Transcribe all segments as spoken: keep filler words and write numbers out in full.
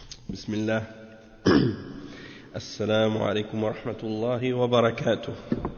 بسم الله السلام عليكم ورحمة الله وبركاته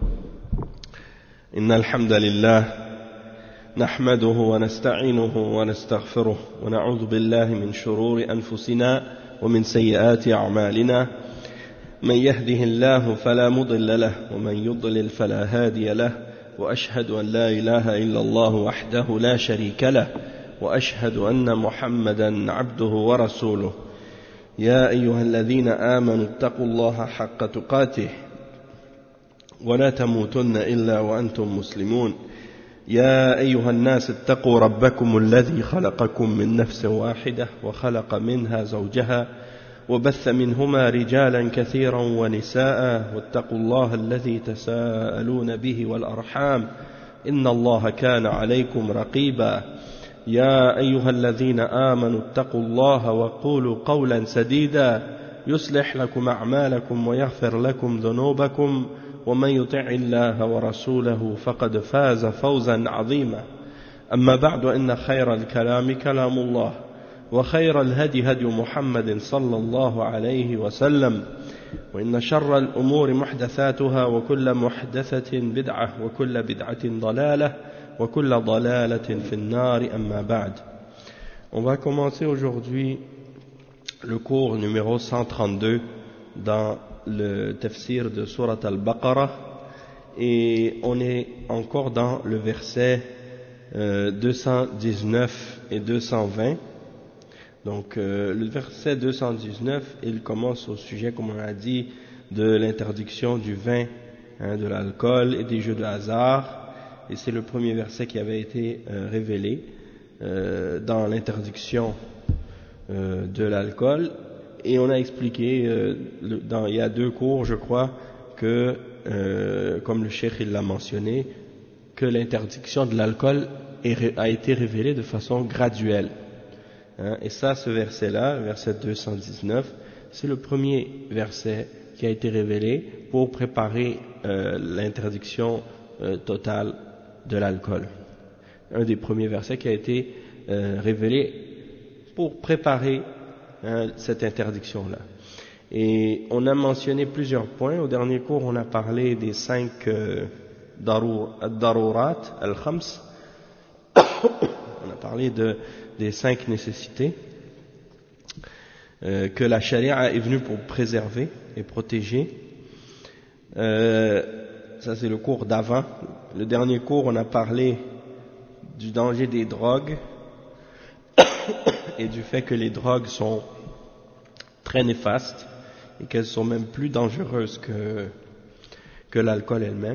إن الحمد لله نحمده ونستعينه ونستغفره ونعوذ بالله من شرور أنفسنا ومن سيئات أعمالنا من يهده الله فلا مضل له ومن يضلل فلا هادي له وأشهد أن لا إله إلا الله وحده لا شريك له وأشهد أن محمدا عبده ورسوله يا أيها الذين آمنوا اتقوا الله حق تقاته ولا تموتن إلا وأنتم مسلمون يا أيها الناس اتقوا ربكم الذي خلقكم من نفس واحدة وخلق منها زوجها وبث منهما رجالا كثيرا ونساء واتقوا الله الذي تساءلون به والأرحام إن الله كان عليكم رقيبا يا أيها الذين آمنوا اتقوا الله وقولوا قولا سديدا يصلح لكم أعمالكم ويغفر لكم ذنوبكم ومن يطع الله ورسوله فقد فاز فوزا عظيما أما بعد إن خير الكلام كلام الله وخير الهدي هدي محمد صلى الله عليه وسلم وإن شر الأمور محدثاتها وكل محدثة بدعة وكل بدعة ضلالة وكل ضلالة في النار أما بعد. On va commencer aujourd'hui le cours numéro cent trente-deux dans le tafsir de Surat al-Baqarah et on est encore dans le verset euh, deux cent dix-neuf et deux cent vingt. Donc euh, le verset deux cent dix-neuf, il commence au sujet, comme on a dit, de l'interdiction du vin, hein, de l'alcool et des jeux de hasard. Et c'est le premier verset qui avait été euh, révélé euh, dans l'interdiction euh, de l'alcool. Et on a expliqué, euh, le, dans, il y a deux cours, je crois, que, euh, comme le cheikh il l'a mentionné, que l'interdiction de l'alcool est, a été révélée de façon graduelle. Hein, et ça, ce verset-là, verset deux cent dix-neuf, c'est le premier verset qui a été révélé pour préparer euh, l'interdiction euh, totale de l'alcool. Un des premiers versets qui a été euh, révélé pour préparer hein, cette interdiction-là. Et on a mentionné plusieurs points. Au dernier cours, on a parlé des cinq euh, darurat al-khams. On a parlé de, des cinq nécessités euh, que la charia est venue pour préserver et protéger. Euh, ça c'est le cours d'avant. Le dernier cours, on a parlé du danger des drogues et du fait que les drogues sont très néfastes et qu'elles sont même plus dangereuses que, que l'alcool elle-même.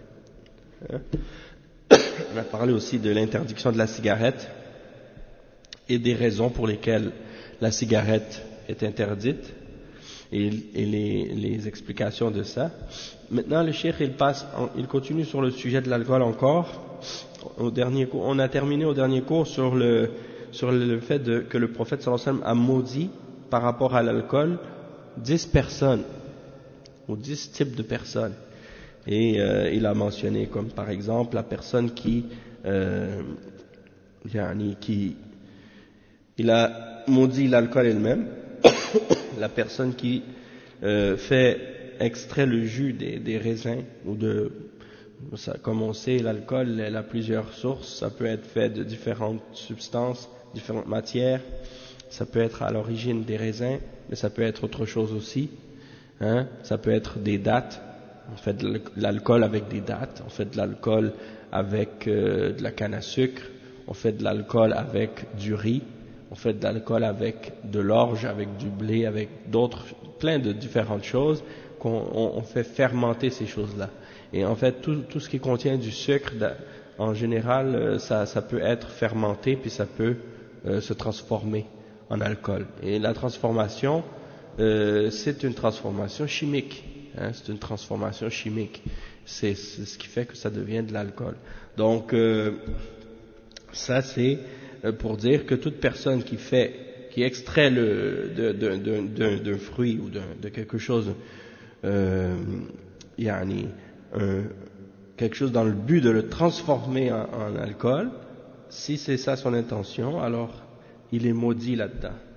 On a parlé aussi de l'interdiction de la cigarette et des raisons pour lesquelles la cigarette est interdite et, et les, les explications de ça. Maintenant, le cheikh il passe, il continue sur le sujet de l'alcool encore. Au dernier cours, on a terminé au dernier cours sur le sur le fait de, que le prophète sallallahu alayhi wa sallam a maudit par rapport à l'alcool dix personnes ou dix types de personnes. Et euh, il a mentionné comme par exemple la personne qui, euh, qui il a maudit l'alcool elle-même, la personne qui euh, fait extrait le jus des, des raisins ou de, ça, comme on sait, l'alcool elle a plusieurs sources, ça peut être fait de différentes substances, différentes matières, ça peut être à l'origine des raisins, mais ça peut être autre chose aussi, hein, ça peut être des dattes. On fait de l'alcool avec des dattes, on fait de l'alcool avec euh, de la canne à sucre, on fait de l'alcool avec du riz, on fait de l'alcool avec de l'orge, avec du blé, avec d'autres, plein de différentes choses qu'on on, on fait fermenter ces choses-là. Et en fait, tout, tout ce qui contient du sucre, en général, ça, ça peut être fermenté puis ça peut euh, se transformer en alcool. Et la transformation, euh, c'est une transformation chimique. Hein, c'est une transformation chimique. C'est, c'est ce qui fait que ça devient de l'alcool. Donc, euh, ça c'est pour dire que toute personne qui fait, qui extrait le, de, de, de, de, d'un fruit ou de, de quelque chose, euh, yani, un, quelque chose dans le but de le transformer en, en alcool, si c'est ça son intention, alors il est maudit là-dedans.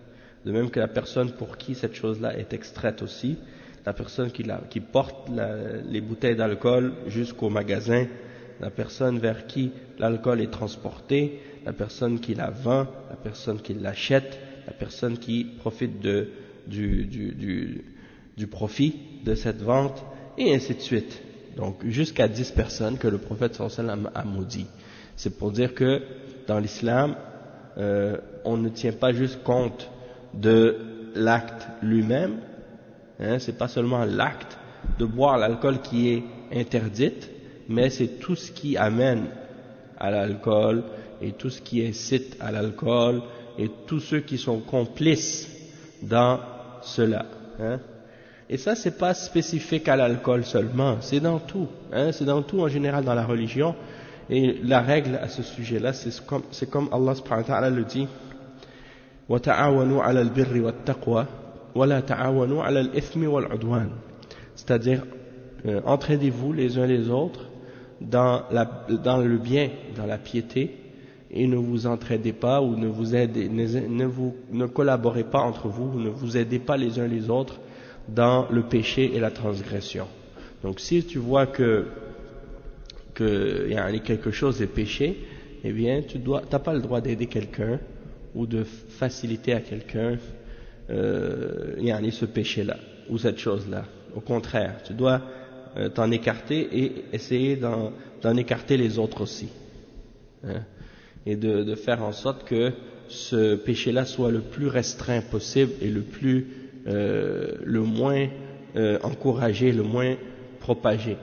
de même que la personne pour qui cette chose-là est extraite aussi, la personne qui, la, qui porte la, les bouteilles d'alcool jusqu'au magasin, la personne vers qui l'alcool est transporté, la personne qui la vend, la personne qui l'achète, la personne qui profite de, du, du, du, du profit de cette vente, et ainsi de suite. Donc jusqu'à dix personnes que le prophète sallallahu alayhi wa sallam a maudit. C'est pour dire que dans l'islam, euh, on ne tient pas juste compte de l'acte lui-même, hein, c'est pas seulement l'acte de boire l'alcool qui est interdite, mais c'est tout ce qui amène à l'alcool et tout ce qui incite à l'alcool et tous ceux qui sont complices dans cela. Hein. Et ça, c'est pas spécifique à l'alcool seulement, c'est dans tout, hein, c'est dans tout en général dans la religion. Et la règle à ce sujet-là, c'est comme, c'est comme Allah subhanahu wa ta'ala le dit, وَتَعَاوَنُوا عَلَى الْبِرِّ وَالتَّقْوَى وَلَا تَعَاوَنُوا عَلَى الْإِثْمِ وَالْعُدْوَانِ. C'est-à-dire, euh, entraidez-vous les uns les autres dans, la, dans le bien, dans la piété, et ne vous entraidez pas ou ne vous aidez, ne, ne, vous, ne collaborez pas entre vous, ne vous aidez pas les uns les autres dans le péché et la transgression. Donc si tu vois que, que y a quelque chose est péché, eh bien tu dois, t'as pas le droit d'aider quelqu'un ou de faciliter à quelqu'un euh, y a ce péché-là ou cette chose-là. Au contraire, tu dois euh, t'en écarter et essayer d'en, d'en écarter les autres aussi. Hein, et de, de faire en sorte que ce péché-là soit le plus restreint possible et le plus, euh, le moins euh, encouragé, le moins propagé.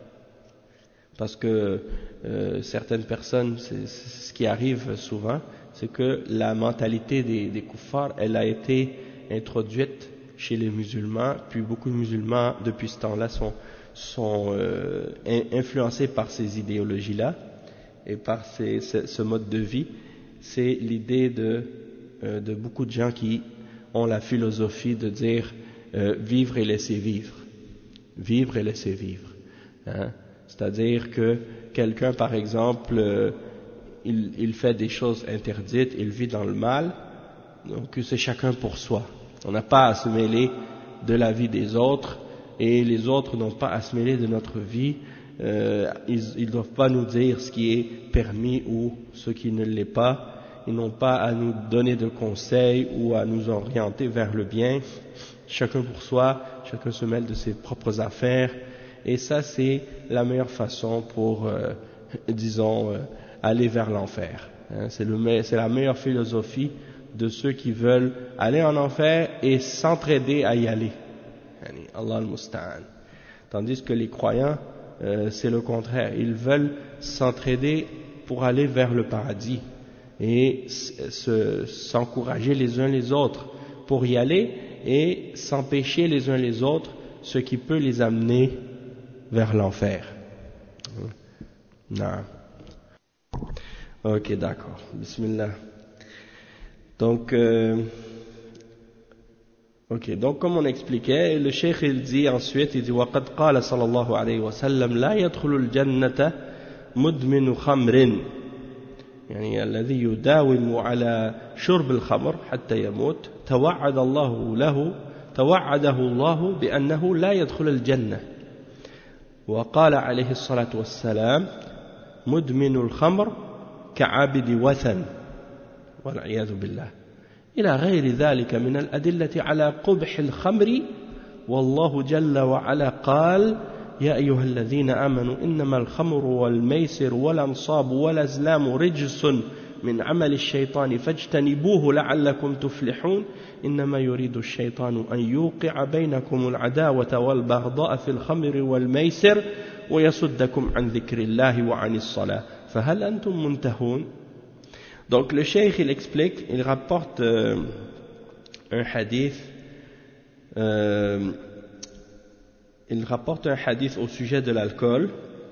Parce que euh, certaines personnes, c'est, c'est ce qui arrive souvent, c'est que la mentalité des, des kuffars, elle a été introduite chez les musulmans, puis beaucoup de musulmans depuis ce temps-là sont, sont euh, influencés par ces idéologies-là et par ces, ce, ce mode de vie. C'est l'idée de, euh, de beaucoup de gens qui ont la philosophie de dire euh, vivre et laisser vivre, vivre et laisser vivre. Hein? C'est-à-dire que quelqu'un, par exemple, euh, il, il fait des choses interdites, il vit dans le mal, donc c'est chacun pour soi. On n'a pas à se mêler de la vie des autres et les autres n'ont pas à se mêler de notre vie. Euh, ils ne doivent pas nous dire ce qui est permis ou ce qui ne l'est pas. Ils n'ont pas à nous donner de conseils ou à nous orienter vers le bien. Chacun pour soi, chacun se mêle de ses propres affaires. Et ça, c'est la meilleure façon pour, euh, disons, euh, aller vers l'enfer. Hein, c'est, le, c'est la meilleure philosophie de ceux qui veulent aller en enfer et s'entraider à y aller. Allah al-Musta'an. Tandis que les croyants, euh, c'est le contraire. Ils veulent s'entraider pour aller vers le paradis et se, s'encourager les uns les autres pour y aller et s'empêcher les uns les autres ce qui peut les amener vers l'enfer. Non. Ok, d'accord. Bismillah. Donc, euh, ok, donc comme on expliquait, le cheikh il dit ensuite, il dit وَقَدْ قَالَ صلى الله عليه وسلم لا يدخل الجنة مدمن خمر يعني الذي يداوم على شرب الخمر حتى يموت توعد الله له توعده الله بأنه لا يدخل الجنة وقال عليه الصلاة والسلام مدمن الخمر كعابد وثن والعياذ بالله إلى غير ذلك من الأدلة على قبح الخمر والله جل وعلا قال يا أيها الذين آمنوا إنما الخمر والميسر والأنصاب والأزلام رجس من عمل الشيطان فاجتنبوه لعلكم تفلحون إنما يريد الشيطان أن يوقع بينكم العداوة والبغضاء في الخمر والميسر ويصدكم عن ذكر الله وعن الصلاة فهل أنتم منتهون. Donc le cheikh il explique, il rapporte euh, un hadith, euh, il rapporte un hadith au sujet de l'alcool,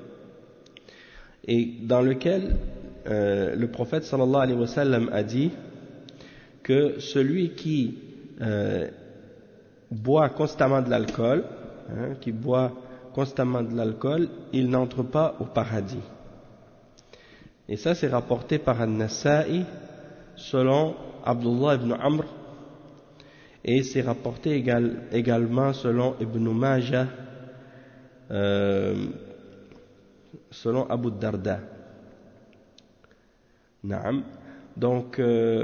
et dans lequel euh, le prophète sallallahu alayhi wa sallam a dit que celui qui euh, boit constamment de l'alcool, hein, qui boit constamment de l'alcool, il n'entre pas au paradis. Et ça c'est rapporté par An-Nasa'i selon Abdullah ibn Amr Et c'est rapporté égal, également selon Ibn Majah, euh, selon Abu Darda. Naam. Donc, euh,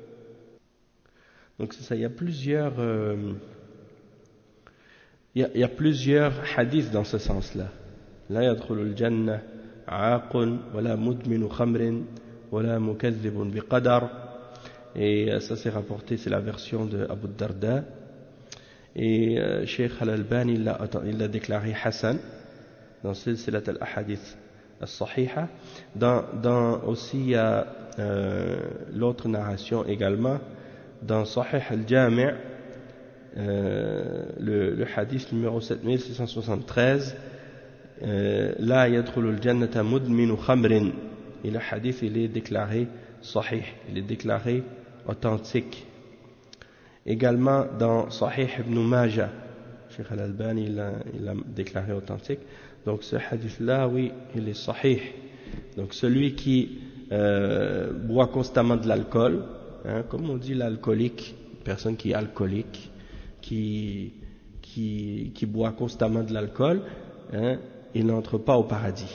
donc c'est ça, il y a plusieurs, euh, il, y a, il y a plusieurs hadiths dans ce sens-là. La yadkhulul jannah aaqun wala mudminu khamrin wala mukaththibun biqadar. Et ça c'est rapporté, c'est la version de Abu Darda. Et euh, Cheikh Al-Albani il l'a, il l'a déclaré Hassan dans Silsilat al-Ahadith al-Sahiha. Dans, dans aussi il y a euh, l'autre narration également dans Sahih al-Jami' euh, le, le hadith numéro sept mille six cent soixante-treize, La yadkhulul jannata mudminu khamrin. Et le hadith il est déclaré Sahih, il est déclaré authentique. Également dans Sahih Ibn Majah, Cheikh Al-Albani il l'a, il l'a déclaré authentique. Donc ce hadith-là, oui, il est Sahih. Donc celui qui euh, boit constamment de l'alcool, hein, comme on dit l'alcoolique, une personne qui est alcoolique, qui, qui, qui boit constamment de l'alcool, hein, il n'entre pas au paradis.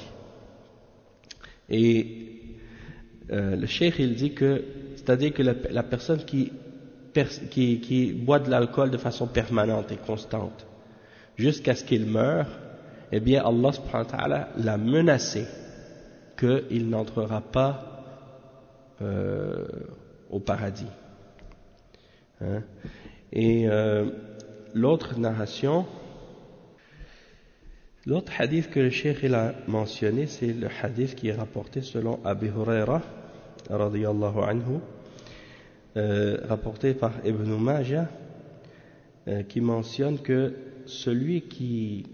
Et euh, le cheikh il dit que, c'est-à-dire que la, la personne qui, qui, qui boit de l'alcool de façon permanente et constante, jusqu'à ce qu'il meure, eh bien Allah subhanahu wa ta'ala l'a menacé qu'il n'entrera pas euh, au paradis. Hein? Et euh, l'autre narration, l'autre hadith que le cheikh il a mentionné, c'est le hadith qui est rapporté selon Abu Huraira radiyallahu anhu, euh, rapporté par Ibn Majah, euh, qui mentionne que celui qui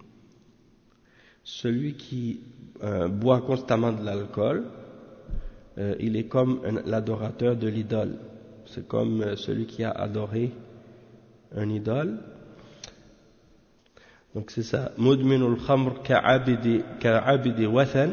celui qui euh, boit constamment de l'alcool, euh, il est comme un, l'adorateur de l'idole. C'est comme euh, celui qui a adoré un idole. Donc c'est ça. Mudminul khamr ka'abidi ka'abidi wathan,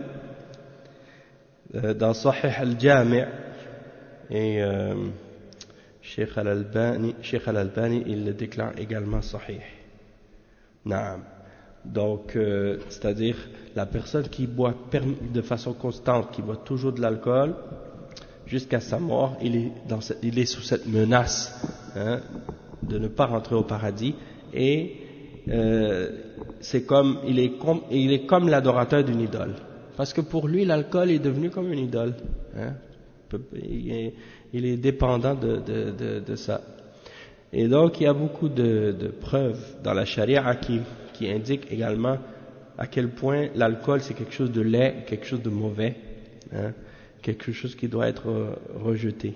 dans Sahih al-Jami'. Et euh, Cheikh Al-Albani, Cheikh Al-Albani, il le déclare également Sahih. Naam. Donc, euh, c'est-à-dire la personne qui boit de façon constante, qui boit toujours de l'alcool, jusqu'à sa mort, il est, dans cette, il est sous cette menace, hein, de ne pas rentrer au paradis. Et euh, c'est comme il est comme il est comme l'adorateur d'une idole, parce que pour lui l'alcool est devenu comme une idole. Hein, il, est, il est dépendant de, de, de, de ça. Et donc il y a beaucoup de, de preuves dans la charia qui qui indique également à quel point l'alcool c'est quelque chose de laid, quelque chose de mauvais, hein, quelque chose qui doit être rejeté.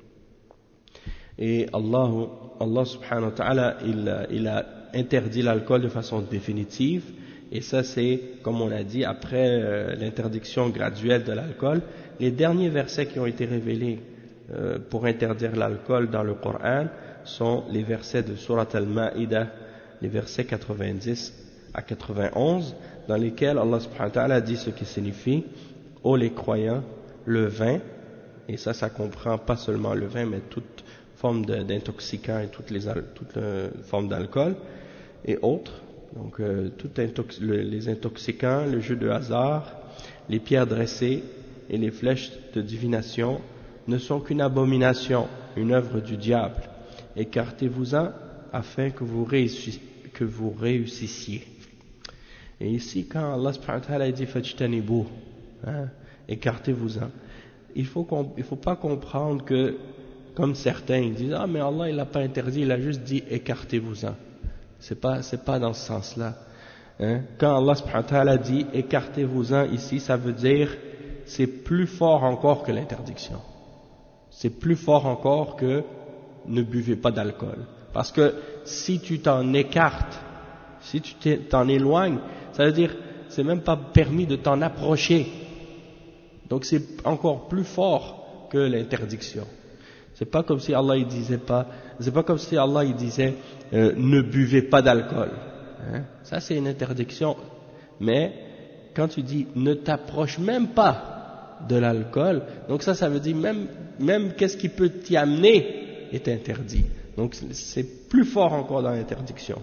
Et Allah, Allah subhanahu wa ta'ala, il, il a interdit l'alcool de façon définitive, et ça c'est, comme on a dit, après euh, l'interdiction graduelle de l'alcool. Les derniers versets qui ont été révélés euh, pour interdire l'alcool dans le Coran sont les versets de Surat Al-Ma'idah, les versets quatre-vingt-dix à quatre-vingt-onze, dans lesquels Allah subhanahu wa ta'ala dit ce qui signifie « Ô les croyants, le vin », et ça, ça comprend pas seulement le vin, mais toute forme d'intoxicant et toutes les, toutes les formes d'alcool et autres, donc euh, tout intox, le, les intoxicants, le jeu de hasard, les pierres dressées et les flèches de divination ne sont qu'une abomination, une œuvre du diable. Écartez-vous-en afin que vous réussissiez. que vous réussissiez. Et ici, quand Allah subhanahu wa ta'ala dit fajtanibu, hein, écartez-vous-en, il faut il faut pas comprendre que, comme certains ils disent, ah mais Allah il l'a pas interdit, il a juste dit écartez-vous-en. C'est pas c'est pas dans ce sens-là. Hein. Quand Allah subhanahu wa ta'ala dit écartez-vous-en ici, ça veut dire c'est plus fort encore que l'interdiction. C'est plus fort encore que ne buvez pas d'alcool. Parce que si tu t'en écartes, si tu t'en éloignes, ça veut dire c'est même pas permis de t'en approcher. Donc c'est encore plus fort que l'interdiction. C'est pas comme si Allah il disait pas, c'est pas comme si Allah il disait euh, ne buvez pas d'alcool. Hein? Ça c'est une interdiction. Mais quand tu dis ne t'approche même pas de l'alcool, donc ça ça veut dire même même qu'est-ce qui peut t'y amener est interdit. Donc c'est plus fort encore dans l'interdiction.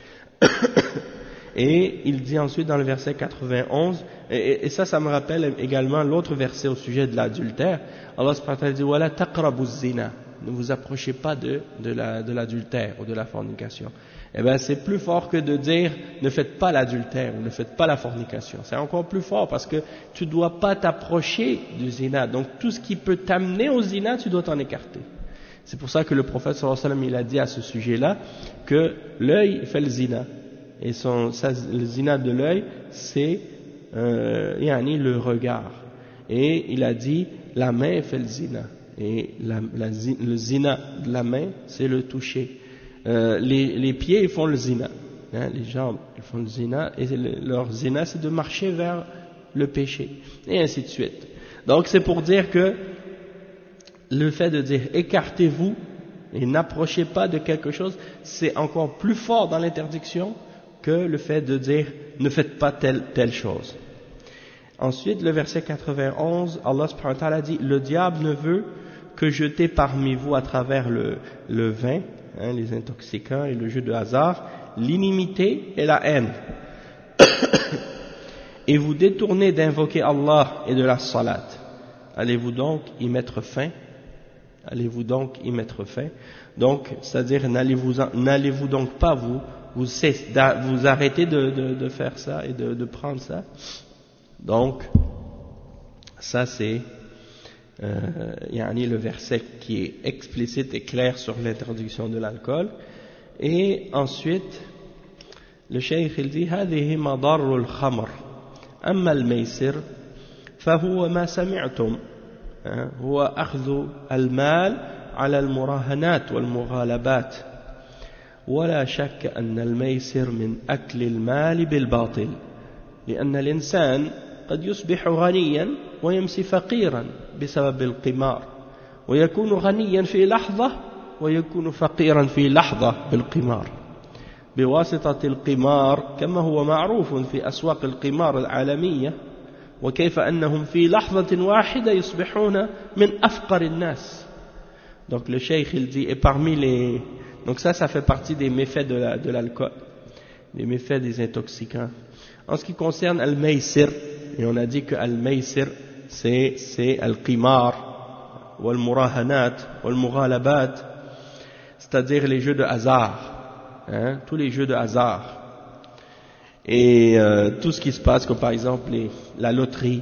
Et il dit ensuite dans le verset quatre-vingt-onze, et, et ça, ça me rappelle également l'autre verset au sujet de l'adultère. Allah subhanahu wa ta'ala dit « Wala taqrabu zina » ne vous approchez pas de, de, la, de l'adultère ou de la fornication. Eh bien, c'est plus fort que de dire ne faites pas l'adultère ou ne faites pas la fornication. C'est encore plus fort parce que tu ne dois pas t'approcher du zina. Donc tout ce qui peut t'amener au zina, tu dois t'en écarter. C'est pour ça que le prophète sallallahu alayhi wa sallam, il a dit à ce sujet-là que l'œil fait le zina. Et son, ça, le zina de l'œil, c'est euh, yani le regard. Et il a dit la main fait le zina. Et la, la, le zina de la main, c'est le toucher. Euh, les, les pieds, ils font le zina. Hein, les jambes, ils font le zina. Et le, leur zina, c'est de marcher vers le péché. Et ainsi de suite. Donc c'est pour dire que le fait de dire écartez-vous et n'approchez pas de quelque chose, c'est encore plus fort dans l'interdiction que le fait de dire ne faites pas telle, telle chose. Ensuite, le verset quatre-vingt-onze, Allah subhanahu wa ta'ala dit le diable ne veut que jeter parmi vous à travers le, le vin, hein, les intoxicants et le jeu de hasard, l'inimité et la haine. Et vous détournez d'invoquer Allah et de la salat. Allez-vous donc y mettre fin? Allez-vous donc y mettre fin? Donc, c'est-à-dire, n'allez-vous, n'allez-vous donc pas vous, vous, cesse, vous arrêter de, de, de faire ça et de, de prendre ça? Donc, ça c'est euh, yani le verset qui est explicite et clair sur l'interdiction de l'alcool. Et ensuite, le cheikh il dit هذه مضار الخمر أما الميسر فهو ما سمعتم هو أخذ المال على المراهنات والمغالبات ولا شك أن الميسر من أكل المال بالباطل لأن الإنسان قد يصبح غنيا ويمسي فقيرا بسبب القمار ويكون غنيا في لحظة ويكون فقيرا في لحظة بالقمار بواسطة القمار كما هو معروف في أسواق القمار العالمية وكيف أنهم في لحظة واحدة يصبحون من أفقر الناس. Donc le cheikh il dit et parmi les donc ça ça fait partie des méfaits de, la, de l'alcool, les méfaits des intoxicants. En ce qui concerne al-maysir, et on a dit que al-maysir c'est c'est al-qimar ou al-murahanat ou al-mughalabat, c'est-à-dire les jeux de hasard, hein, tous les jeux de hasard. Et euh, tout ce qui se passe, comme par exemple les, la loterie,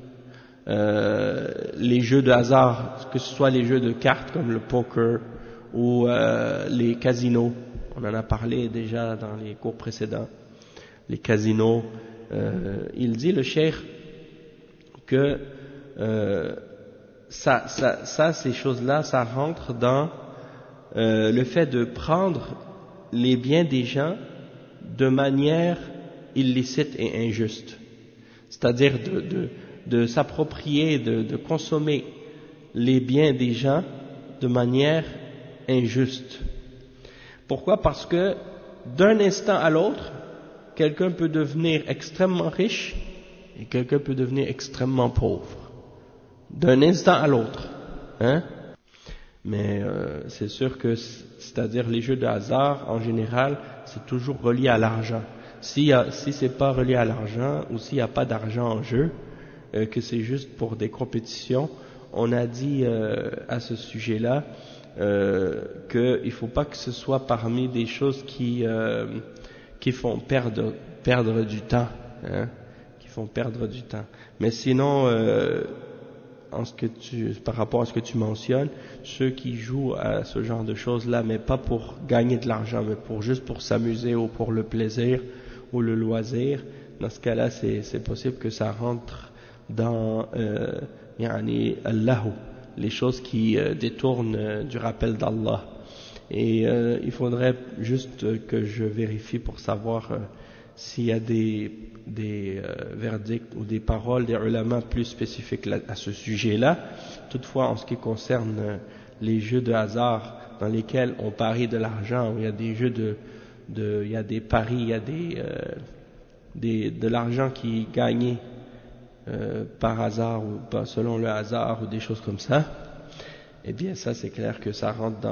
euh, les jeux de hasard, que ce soit les jeux de cartes comme le poker ou euh, les casinos, on en a parlé déjà dans les cours précédents, les casinos, euh, il dit le cheikh que euh, ça, ça, ça, ces choses-là, ça rentre dans euh, le fait de prendre les biens des gens de manière illicite et injuste, c'est-à-dire de, de, de s'approprier, de, de consommer les biens des gens de manière injuste. Pourquoi? Parce que d'un instant à l'autre, quelqu'un peut devenir extrêmement riche et quelqu'un peut devenir extrêmement pauvre. D'un instant à l'autre, hein? Mais euh, c'est sûr que, c'est-à-dire les jeux de hasard en général, c'est toujours relié à l'argent. Si, si c'est pas relié à l'argent ou s'il n'y a pas d'argent en jeu, euh, que c'est juste pour des compétitions, on a dit euh, à ce sujet-là euh, qu'il ne faut pas que ce soit parmi des choses qui, euh, qui font perdre, perdre du temps, hein, qui font perdre du temps. Mais sinon, euh, en ce que tu, par rapport à ce que tu mentionnes, ceux qui jouent à ce genre de choses-là, mais pas pour gagner de l'argent, mais pour juste pour s'amuser ou pour le plaisir ou le loisir, dans ce cas-là, c'est, c'est possible que ça rentre dans euh, yani al-lahu, les choses qui euh, détournent euh, du rappel d'Allah. Et euh, il faudrait juste que je vérifie pour savoir euh, s'il y a des, des euh, verdicts ou des paroles des ulama plus spécifiques là, à ce sujet-là. Toutefois, en ce qui concerne euh, les jeux de hasard dans lesquels on parie de l'argent, où il y a des jeux de, de il y a des paris, il y a des, euh, des de l'argent qui est gagné euh, par hasard ou pas selon le hasard ou des choses comme ça, eh bien ça c'est clair que ça rentre dans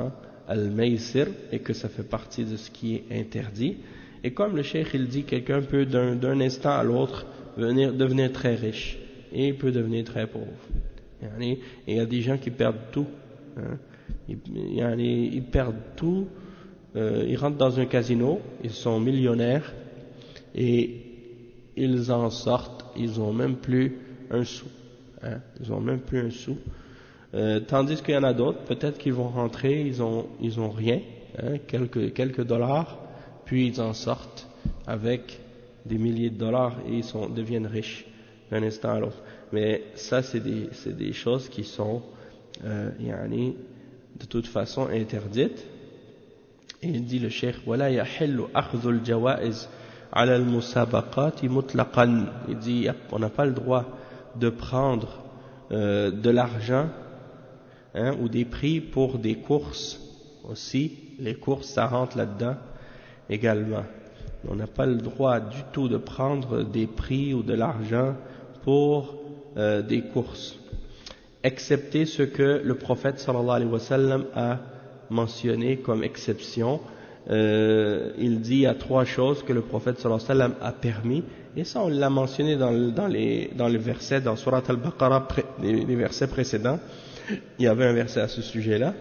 al-maysir et que ça fait partie de ce qui est interdit. Et comme le cheikh il dit, quelqu'un peut d'un, d'un instant à l'autre venir, devenir très riche et il peut devenir très pauvre. Et il y a des gens qui perdent tout. Hein. Ils, ils perdent tout. Euh, ils rentrent dans un casino, ils sont millionnaires et ils en sortent, ils n'ont même plus un sou. Hein. Ils n'ont même plus un sou. Euh, tandis qu'il y en a d'autres, peut-être qu'ils vont rentrer, ils ont, ils ont rien, hein, quelques, quelques dollars, puis ils en sortent avec des milliers de dollars et ils sont, deviennent riches d'un instant à l'autre. Mais ça, c'est des, c'est des choses qui sont euh, yani, de toute façon interdites. Et il dit le cheikh, وَلَا يَحِلُّ أَخْذُ الْجَوَائِزِ عَلَى الْمُسَابَقَاتِ مُطْلَقًا. Il dit, on n'a pas le droit de prendre euh, de l'argent, hein, ou des prix pour des courses aussi. Les courses, ça rentre là-dedans également. On n'a pas le droit du tout de prendre des prix ou de l'argent pour euh, des courses, excepté ce que le prophète sallallahu alayhi wa sallam a mentionné comme exception. Euh, il dit il y a trois choses que le prophète sallallahu alayhi wa sallam a permis, et ça on l'a mentionné dans, le, dans, les, dans les versets, dans Surat al-Baqarah, les, les versets précédents. Il y avait un verset à ce sujet-là.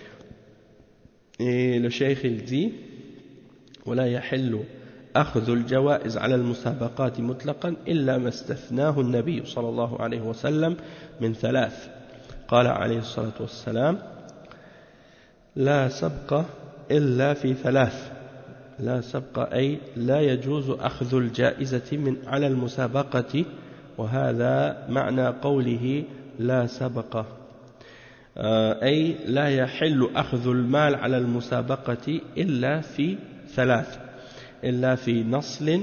Et le cheikh il dit ولا يحل أخذ الجوائز على المسابقات مطلقا إلا ما استثناه النبي صلى الله عليه وسلم من ثلاث. قال عليه الصلاة والسلام لا سبق إلا في ثلاث. لا سبق أي لا يجوز أخذ الجائزة من على المسابقة، وهذا معنى قوله لا سبق، أي لا يحل أخذ المال على المسابقة إلا في ثلاث، إلا في نصل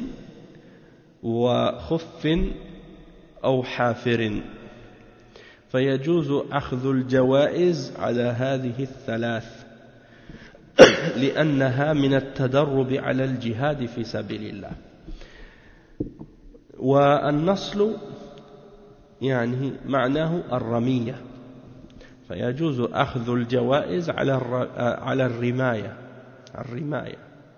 وخف أو حافر، فيجوز أخذ الجوائز على هذه الثلاث لأنها من التدرب على الجهاد في سبيل الله. والنصل يعني معناه الرمية، فيجوز أخذ الجوائز على على الرماية الرماية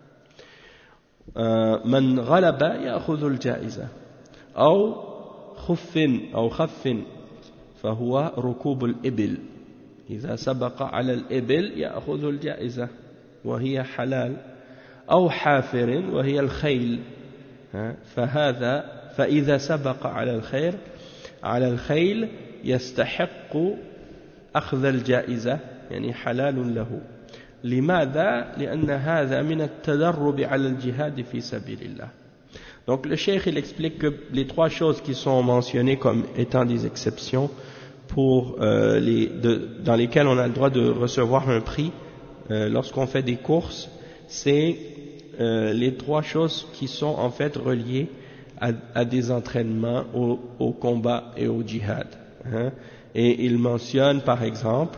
من غلب يأخذ الجائزة، أو خف أو خف فهو ركوب الإبل، إذا سبق على الإبل يأخذ الجائزة وهي حلال، أو حافر وهي الخيل، فهذا فإذا سبق على الخير على الخيل يستحق أخذ الجائزة، يعني حلال له. لماذا؟ لأن هذا من التدرب على الجهاد في سبيل الله. Donc le cheikh il explique que les trois choses qui sont mentionnées comme étant des exceptions pour euh, les, de, dans lesquelles on a le droit de recevoir un prix euh, lorsqu'on fait des courses, c'est euh, les trois choses qui sont en fait reliées à, à des entraînements au, au combat et au djihad, hein. Et il mentionne par exemple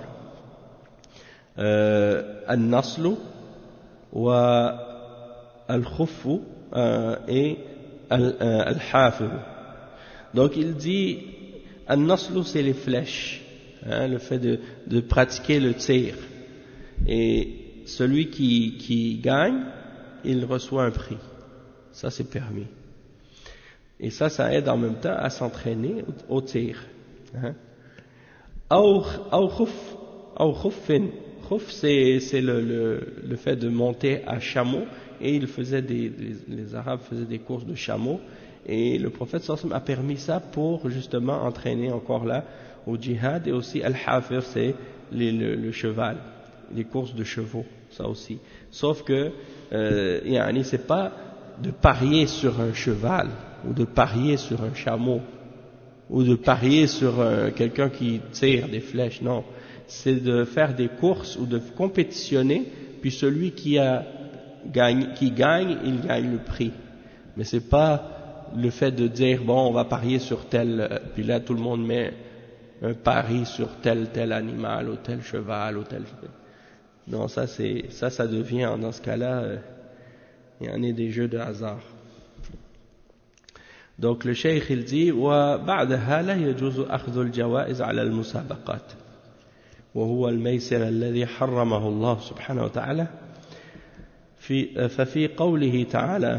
euh, al-naslu wa al-khuffu euh, et al-hafir. Donc il dit al-naslu c'est les flèches, hein, le fait de, de pratiquer le tir, et celui qui, qui gagne il reçoit un prix, ça c'est permis, et ça ça aide en même temps à s'entraîner au, au tir, hein. Ou khuf, ou khuffin. Khuf c'est, c'est le, le, le fait de monter à chameau, et il faisait des, les, les Arabes faisaient des courses de chameaux, et le prophète sallallahu alayhi wa sallam a permis ça pour justement entraîner encore là au djihad. Et aussi al-hafir c'est les, le, le cheval, les courses de chevaux, ça aussi, sauf que euh, yani, c'est pas de parier sur un cheval ou de parier sur un chameau ou de parier sur euh, quelqu'un qui tire des flèches, non, c'est de faire des courses ou de compétitionner, puis celui qui a gagne, qui gagne, il gagne le prix. Mais c'est pas le fait de dire bon on va parier sur tel, euh, puis là tout le monde met un pari sur tel tel animal ou tel cheval ou tel. Non, ça c'est ça ça devient dans ce cas-là euh, il y en a des jeux de hasard. Donc le cheikh il dit وبعدها لا يجوز أخذ الجوائز على المسابقات. وهو الميسر الذي حرمه الله سبحانه وتعالى في ففي قوله تعالى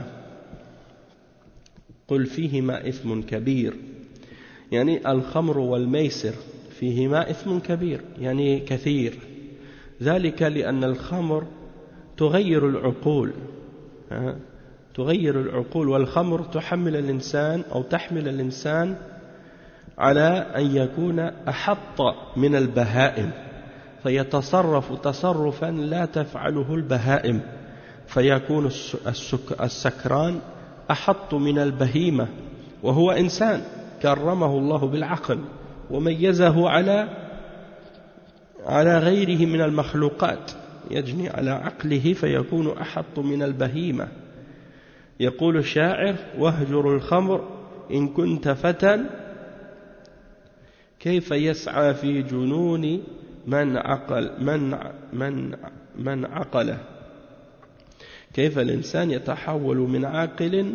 قل فيهما إثم كبير يعني الخمر والميسر فيهما إثم كبير يعني كثير ذلك لأن الخمر تغير العقول تغير العقول والخمر تحمل الإنسان أو تحمل الإنسان على أن يكون أحط من البهائم فيتصرف تصرفا لا تفعله البهائم فيكون السكران أحط من البهيمة وهو إنسان كرمه الله بالعقل وميزه على على غيره من المخلوقات يجني على عقله فيكون أحط من البهيمة يقول الشاعر واهجر الخمر إن كنت فتى كيف يسعى في جنون من عقل من من من عقله كيف الإنسان يتحول من عاقل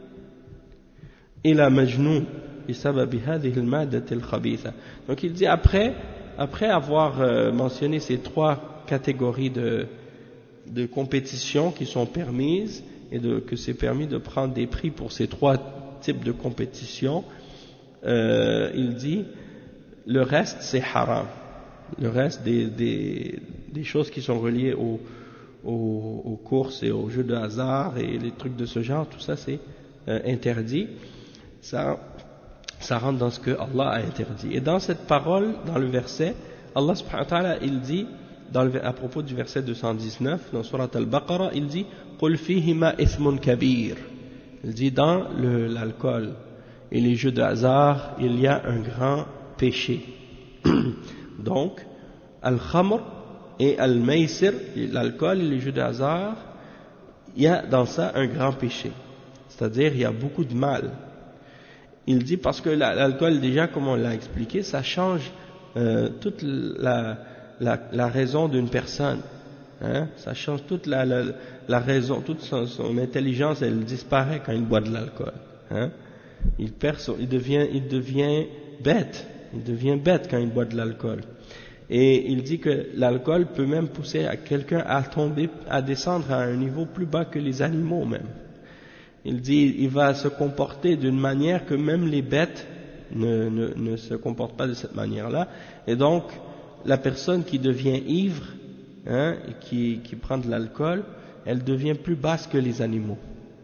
إلى مجنون بسبب هذه المادة الخبيثة. Donc il dit après après avoir euh, mentionné ces trois catégories de de compétitions qui sont permises et de, que c'est permis de prendre des prix pour ces trois types de compétitions, euh, il dit le reste c'est haram, le reste des, des, des choses qui sont reliées aux, aux, aux courses et aux jeux de hasard et les trucs de ce genre, tout ça c'est euh, interdit, ça, ça rentre dans ce que Allah a interdit. Et dans cette parole, dans le verset, Allah subhanahu wa ta'ala il dit dans le, à propos du verset deux cent dix-neuf dans Surat Al-Baqarah, il dit قُلْ فِيهِمَا إِثْمٌ كَبِيرٌ. Il dit dans le, l'alcool et les jeux de hasard, il y a un grand péché. Donc, Al-Khamr et Al-Maysir, l'alcool et les jeux de hasard, il y a dans ça un grand péché. C'est-à-dire, il y a beaucoup de mal. Il dit parce que l'alcool, déjà, comme on l'a expliqué, ça change euh, toute la La, la raison d'une personne, hein? Ça change toute la, la, la raison, toute son, son intelligence, elle disparaît quand il boit de l'alcool, hein? Il perd son, il devient, il devient bête, il devient bête quand il boit de l'alcool. Et il dit que l'alcool peut même pousser à quelqu'un à tomber, à descendre à un niveau plus bas que les animaux même. Il dit, il va se comporter d'une manière que même les bêtes ne, ne, ne se comportent pas de cette manière-là, et donc la personne qui devient ivre, hein, et qui, qui prend de l'alcool, elle devient plus basse que les animaux.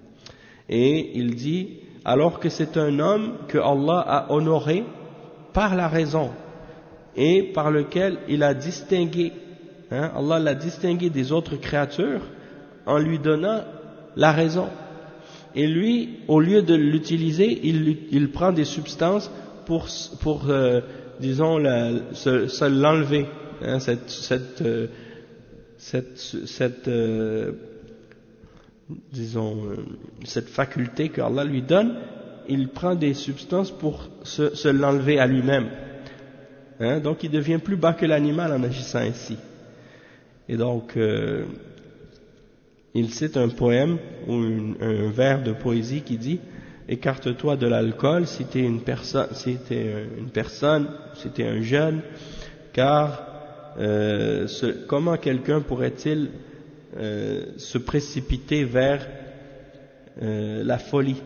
Et il dit, alors que c'est un homme que Allah a honoré par la raison et par lequel il a distingué, hein, Allah l'a distingué des autres créatures en lui donnant la raison. Et lui, au lieu de l'utiliser, il, il prend des substances pour, pour euh, disons, la, se, se l'enlever, hein, cette, cette, euh, cette, cette euh, disons, euh, cette faculté qu'Allah lui donne, il prend des substances pour se, se l'enlever à lui-même. Hein, donc il devient plus bas que l'animal en agissant ainsi. Et donc, euh, il cite un poème ou une, un vers de poésie qui dit « Écarte-toi de l'alcool si tu es une personne, si tu es une personne, si tu es un jeune, car euh, ce, comment quelqu'un pourrait-il euh, se précipiter vers euh, la folie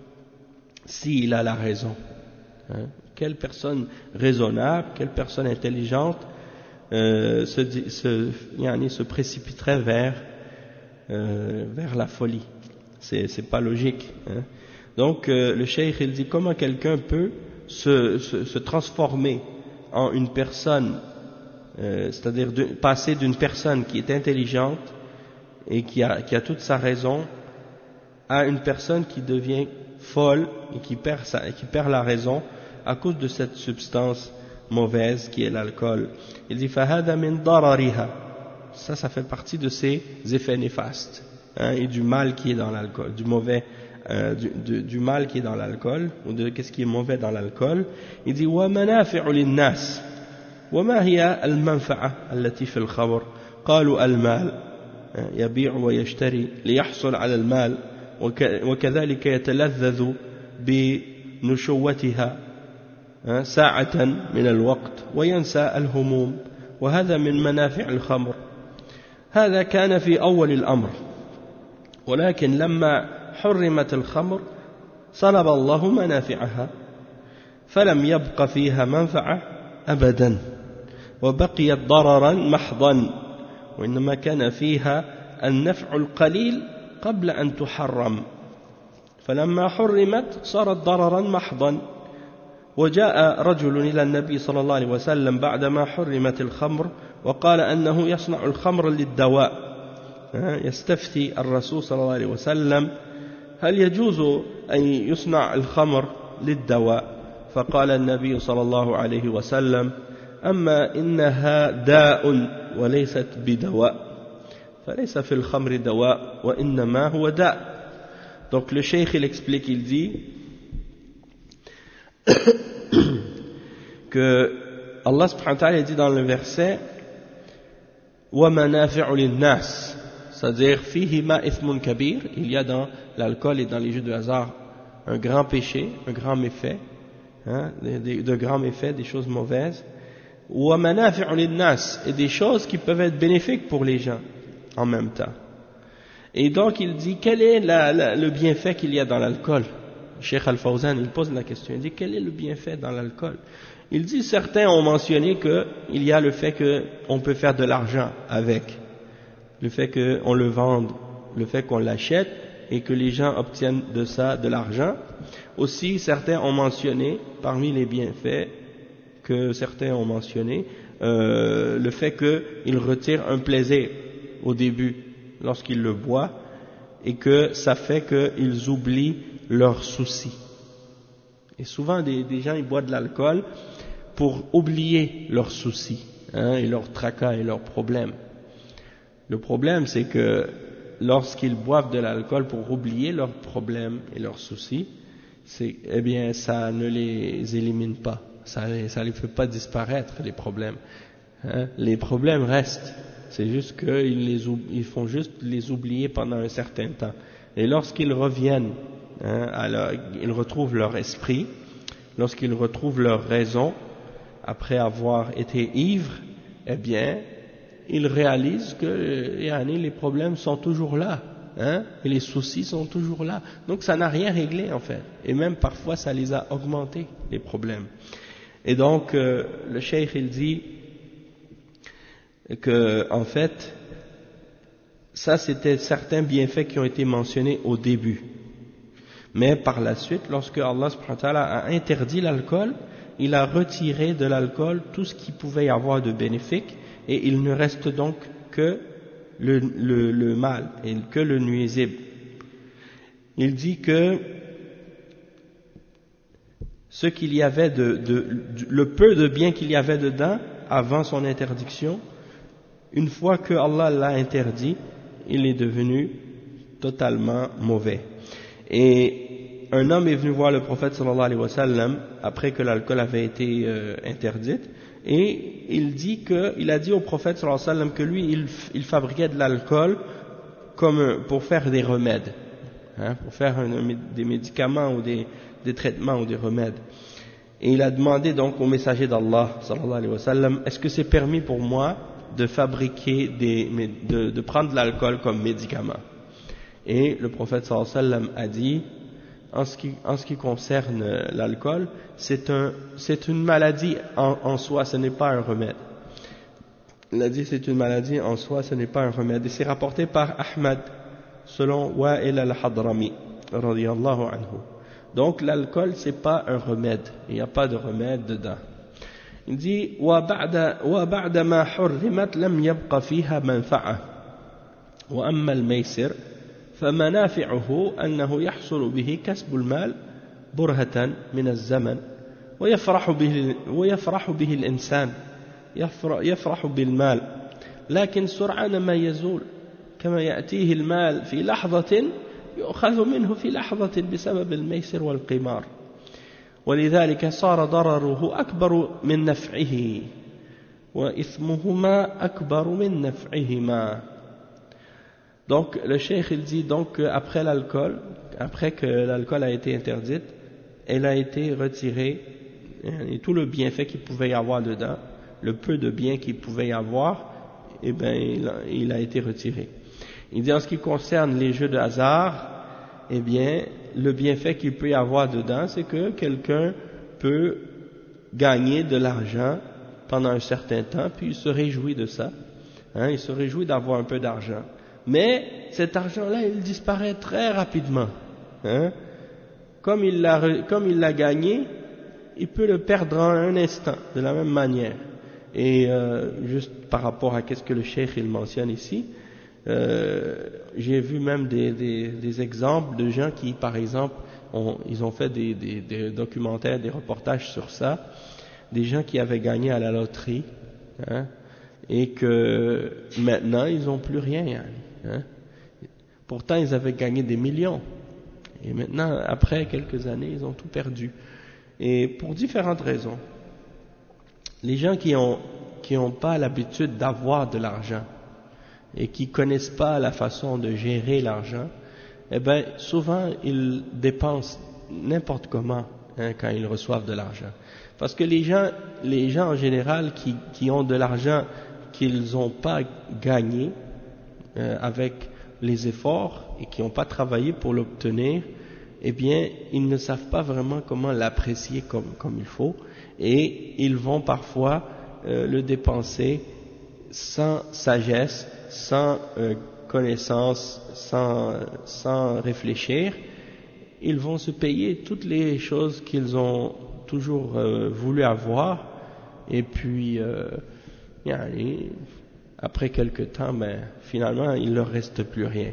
s'il a la raison, hein? Quelle personne raisonnable, quelle personne intelligente euh, se, se, yani, se précipiterait vers, euh, vers la folie? C'est, c'est pas logique, hein? Donc euh, le cheikh il dit comment quelqu'un peut se, se, se transformer en une personne, euh, c'est-à-dire de, passer d'une personne qui est intelligente et qui a, qui a toute sa raison à une personne qui devient folle et qui perd, sa, qui perd la raison à cause de cette substance mauvaise qui est l'alcool. Il dit فَهَذَا مِنْ ضَرَرِهَا. Ça, ça fait partie de ses effets néfastes, hein, et du mal qui est dans l'alcool, du mauvais Euh, du, du, du mal qui est dans l'alcool, ou de qu'est-ce qui est mauvais dans l'alcool. Il dit وَمَنَافِعُ لِلنَّاسِ وَمَا هِيَ الْمَنْفَعَةُ الَّتِي فِي الْخَمْرِ قالوا المال يبيع ويشتري ليحصل على المال وكذلك يتلذذ بنشوتها ساعة من الوقت وينسى الهموم وهذا من منافع الخمر. هذا كان في أول الأمر، ولكن لما حرمت الخمر صلب الله منافعها فلم يبق فيها منفعة أبدا، وبقيت ضررا محضا، وإنما كان فيها النفع القليل قبل أن تحرم، فلما حرمت صارت ضررا محضا. وجاء رجل إلى النبي صلى الله عليه وسلم بعدما حرمت الخمر وقال أنه يصنع الخمر للدواء، يستفتي الرسول صلى الله عليه وسلم هل يجوز أن يصنع الخمر للدواء؟ فقال النبي صلى الله عليه وسلم أما إنها داء وليست بدواء، فليس في الخمر دواء وإنما هو داء. Donc le cheikh il explique, il dit que Allah subhanahu wa ta'ala dit dans le verset وَمَنَافِعُ لِلنَّاسِ, c'est-à-dire فِيهِمَا إِثْمٌ كَبِيرٌ, il y a dans l'alcool et dans les jeux de hasard un grand péché, un grand méfait, hein, de, de, de grands méfaits, des choses mauvaises. وَمَنَافِعُ لِلنَّاسِ, et des choses qui peuvent être bénéfiques pour les gens en même temps. Et donc il dit quel est la, la, le bienfait qu'il y a dans l'alcool. Cheikh Al-Fawzan il pose la question, il dit quel est le bienfait dans l'alcool? Il dit certains ont mentionné qu'il y a le fait qu'on peut faire de l'argent avec, le fait qu'on le vende, le fait qu'on l'achète et que les gens obtiennent de ça de l'argent. Aussi certains ont mentionné parmi les bienfaits que certains ont mentionné euh, le fait qu'ils retirent un plaisir au début lorsqu'ils le boivent et que ça fait qu'ils oublient leurs soucis. Et souvent des, des gens ils boivent de l'alcool pour oublier leurs soucis, hein, et leurs tracas et leurs problèmes. Le problème c'est que lorsqu'ils boivent de l'alcool pour oublier leurs problèmes et leurs soucis, c'est, eh bien ça ne les élimine pas, ça ne les, les fait pas disparaître les problèmes, hein. Les problèmes restent, c'est juste qu'ils les, ils font juste les oublier pendant un certain temps. Et lorsqu'ils reviennent, hein, alors, ils retrouvent leur esprit, lorsqu'ils retrouvent leur raison, après avoir été ivres, eh bien, ils réalisent que yani, les problèmes sont toujours là, hein, et les soucis sont toujours là. Donc ça n'a rien réglé en fait, et même parfois ça les a augmentés, les problèmes. Et donc euh, le cheikh il dit que en fait, ça c'était certains bienfaits qui ont été mentionnés au début. Mais par la suite, lorsque Allah subhanahu wa ta'ala a interdit l'alcool, il a retiré de l'alcool tout ce qui pouvait y avoir de bénéfique, et il ne reste donc que le, le, le mal, et que le nuisible. Il dit que ce qu'il y avait de, de, de le peu de bien qu'il y avait dedans avant son interdiction, une fois que Allah l'a interdit, il est devenu totalement mauvais. Et un homme est venu voir le prophète sallallahu alayhi wa sallam après que l'alcool avait été euh, interdite, et il dit que, il a dit au prophète sallallahu alayhi wa sallam que lui il, il fabriquait de l'alcool comme pour faire des remèdes, hein, pour faire un, des médicaments ou des, des traitements ou des remèdes. Et il a demandé donc au messager d'Allah sallallahu alayhi wa sallam, est-ce que c'est permis pour moi de fabriquer des, de, de prendre de l'alcool comme médicament? Et le prophète sallallahu alayhi wa sallam a dit, en ce qui, en ce qui concerne l'alcool, c'est un, c'est une maladie en, en soi, ce n'est pas un remède. Il a dit c'est une maladie en soi, ce n'est pas un remède. Et c'est rapporté par Ahmad, selon Wa'il al-Hadrami, radiyallahu anhu. Donc l'alcool c'est pas un remède, il n'y a pas de remède dedans. Il dit وَبَعْدَ مَا حُرِّمَتْ لَمْ يَبْقَ فِيهَا مَنْفَعَةٌ وَأَمَّا الْمَيْسِرُ فمنافعه أنه يحصل به كسب المال برهة من الزمن ويفرح به, ويفرح به الإنسان يفرح بالمال لكن سرعان ما يزول كما يأتيه المال في لحظة يؤخذ منه في لحظة بسبب الميسر والقمار ولذلك صار ضرره أكبر من نفعه وإثمهما أكبر من نفعهما. Donc le cheikh il dit donc qu'après l'alcool, après que l'alcool a été interdite, elle a été retirée, et tout le bienfait qu'il pouvait y avoir dedans le peu de bien qu'il pouvait y avoir, eh ben, il a, il a été retiré. Il dit en ce qui concerne les jeux de hasard, eh bien, le bienfait qu'il peut y avoir dedans, c'est que quelqu'un peut gagner de l'argent pendant un certain temps, puis il se réjouit de ça, hein, il se réjouit d'avoir un peu d'argent. Mais cet argent-là, il disparaît très rapidement. Hein. Comme il l'a, comme il l'a gagné, il peut le perdre en un instant, de la même manière. Et euh, juste par rapport à ce que le cheikh il mentionne ici, euh, j'ai vu même des, des, des exemples de gens qui, par exemple, ont, ils ont fait des, des, des documentaires, des reportages sur ça, des gens qui avaient gagné à la loterie, hein, et que maintenant ils n'ont plus rien. Hein. Pourtant ils avaient gagné des millions, et maintenant, après quelques années, ils ont tout perdu. Et pour différentes raisons. Les gens qui ont qui n'ont pas l'habitude d'avoir de l'argent et qui connaissent pas la façon de gérer l'argent, eh ben souvent ils dépensent n'importe comment, hein, quand ils reçoivent de l'argent. Parce que les gens, les gens en général qui, qui ont de l'argent qu'ils n'ont pas gagné euh, avec les efforts et qui n'ont pas travaillé pour l'obtenir, eh bien, ils ne savent pas vraiment comment l'apprécier comme, comme il faut, et ils vont parfois euh, le dépenser sans sagesse, sans euh, connaissance, sans, sans réfléchir. Ils vont se payer toutes les choses qu'ils ont toujours euh, voulu avoir, et puis euh, yani, après quelque temps, ben, finalement, il leur reste plus rien.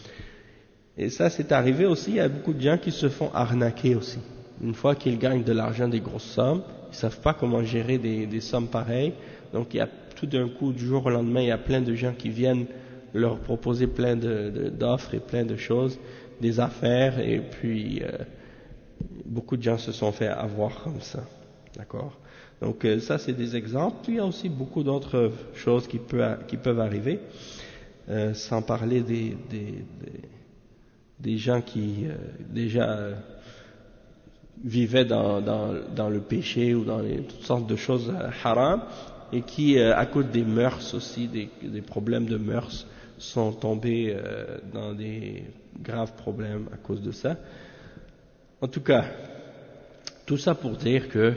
Et ça, c'est arrivé aussi, il y a beaucoup de gens qui se font arnaquer aussi. Une fois qu'ils gagnent de l'argent, des grosses sommes, ils ne savent pas comment gérer des, des sommes pareilles. Donc il y a tout d'un coup, du jour au lendemain, il y a plein de gens qui viennent leur proposer plein de, de, d'offres et plein de choses, des affaires, et puis euh, beaucoup de gens se sont fait avoir comme ça. D'accord ? Donc euh, ça, c'est des exemples. Puis il y a aussi beaucoup d'autres choses qui, peut, qui peuvent arriver, euh, sans parler des... des, des des gens qui euh, déjà euh, vivaient dans, dans, dans le péché ou dans les, toutes sortes de choses euh, haram, et qui, euh, à cause des mœurs aussi, des, des problèmes de mœurs, sont tombés euh, dans des graves problèmes à cause de ça. En tout cas, tout ça pour dire que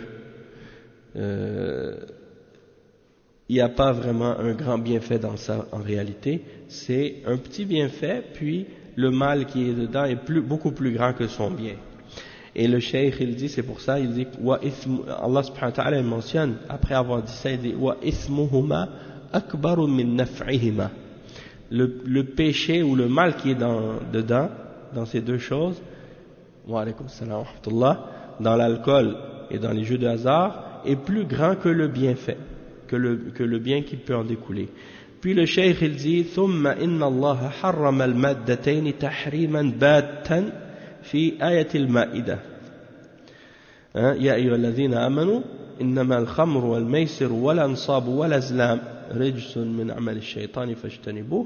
euh, il n'y a pas vraiment un grand bienfait dans ça en réalité, c'est un petit bienfait, puis le mal qui est dedans est plus, beaucoup plus grand que son bien. Et le cheikh, il dit, c'est pour ça, il dit, wa ithmu, Allah subhanahu wa ta'ala mentionne, après avoir dit ça, il dit, wa ithmuhuma akbaru min naf'ihima. Le, le péché ou le mal qui est dans, dedans, dans ces deux choses, wa alaykum salam wa rahmatullah, dans l'alcool et dans les jeux de hasard, est plus grand que le bienfait, que le, que le bien qui peut en découler. Puis le cheikh il dit ثم إن الله حرم المادتين تحريما باتا في آية المائدة يا أيها الذين آمنوا إنما الخمر والميسر والأنصاب والأزلام رجس من عمل الشيطان فاجتنبوه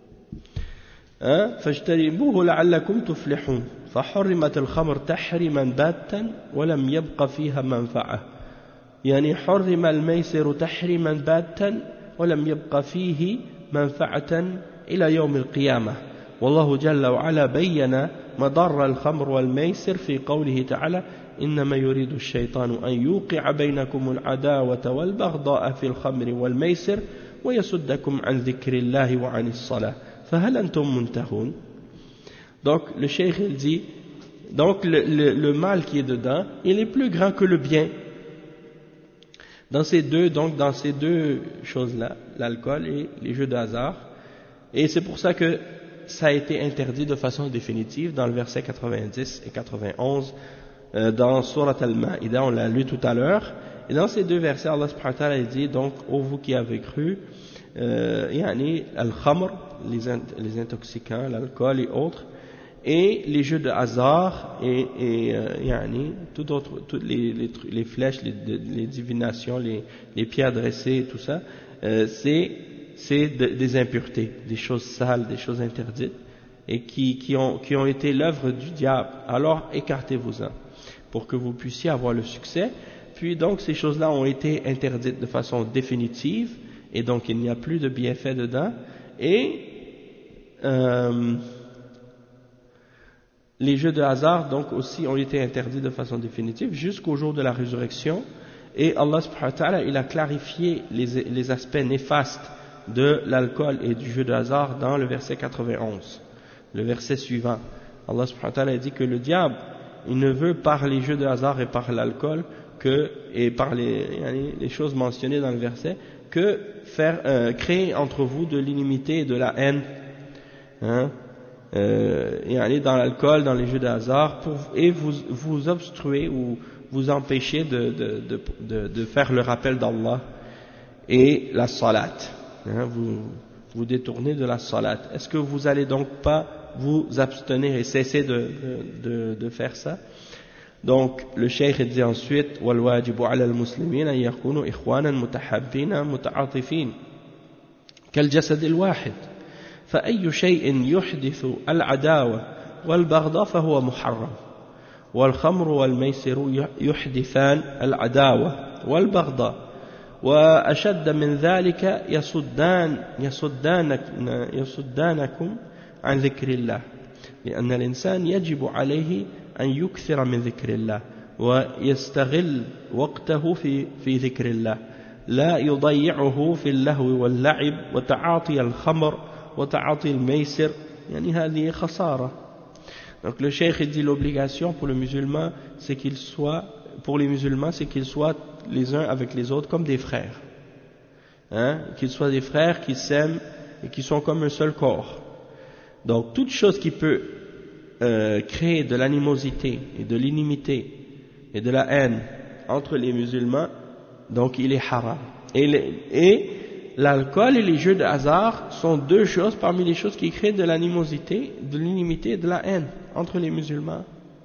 فاجتنبوه لعلكم تفلحون فحرمت الخمر تحريما باتا ولم يبق فيها منفعة يعني حرم الميسر تحريما باتا ولم يبق فيه منفعة إلى يوم القيامة والله جل وعلا بين مضار الخمر والميسر في قوله تعالى إنما يريد الشيطان أن يوقع بينكم العداوة والبغضاء في الخمر والميسر ويصدكم عن ذكر الله وعن الصلاة فهل أنتم منتهون. Donc le cheikh il dit donc le, le, le mal qui est dedans il est plus grand que le bien. Dans ces deux, donc dans ces deux choses-là, l'alcool et les jeux de hasard, et c'est pour ça que ça a été interdit de façon définitive dans le verset quatre-vingt-dix et quatre-vingt-onze euh, dans Surat Al-Ma'ida, on l'a lu tout à l'heure, et dans ces deux versets, Allah subhanahu wa ta'ala dit donc, ô vous qui avez cru, euh, yani al-khamr, les, les intoxicants, l'alcool et autres, et les jeux de hasard et, et euh, yani, tout autre, toutes les, les, les flèches, les, les divinations, les, les pierres dressées, tout ça, euh, c'est, c'est de, des impuretés, des choses sales, des choses interdites, et qui, qui, ont, qui ont été l'œuvre du diable. Alors écartez-vous-en, pour que vous puissiez avoir le succès. puis donc ces choses-là ont été interdites de façon définitive, et donc il n'y a plus de bienfait dedans, et euh, les jeux de hasard donc aussi ont été interdits de façon définitive jusqu'au jour de la résurrection, et Allah subhanahu wa ta'ala il a clarifié les, les aspects néfastes de l'alcool et du jeu de hasard dans le verset quatre-vingt-onze, le verset suivant. Allah subhanahu wa ta'ala dit que le diable il ne veut par les jeux de hasard et par l'alcool que, et par les, les choses mentionnées dans le verset, que faire euh, créer entre vous de l'inimité et de la haine, hein, euh, et aller dans l'alcool, dans les jeux de hasard, pour, et vous, vous obstruer ou vous empêcher de, de, de, de, de faire le rappel d'Allah et la salat, hein, vous vous détournez de la salat. Est-ce que vous allez donc pas vous abstenir et cesser de, de, de, de faire ça? Donc le cheikh dit ensuite والواجب على المسلمين أن يكونوا إخوانا متحابين متعاطفين كالجسد الواحد فأي شيء يحدث العداوة والبغضاء فهو محرم والخمر والميسر يحدثان العداوة والبغضاء وأشد من ذلك يصدان يصدانك يصدانكم عن ذكر الله لأن الإنسان يجب عليه أن يكثر من ذكر الله ويستغل وقته في في ذكر الله لا يضيعه في اللهو واللعب وتعاطي الخمر وتعاطي الميسر يعني هذه خسارة. Donc le cheikh dit l'obligation pour le musulman c'est qu'il soit pour les musulmans c'est qu'ils soient les uns avec les autres comme des frères, hein, qu'ils soient des frères qui s'aiment et qui sont comme un seul corps. Donc toute chose qui peut euh, créer de l'animosité et de l'inimité et de la haine entre les musulmans, donc il est haram. Et, les, et l'alcool et les jeux de hasard sont deux choses parmi les choses qui créent de l'animosité, de l'inimité et de la haine entre les musulmans.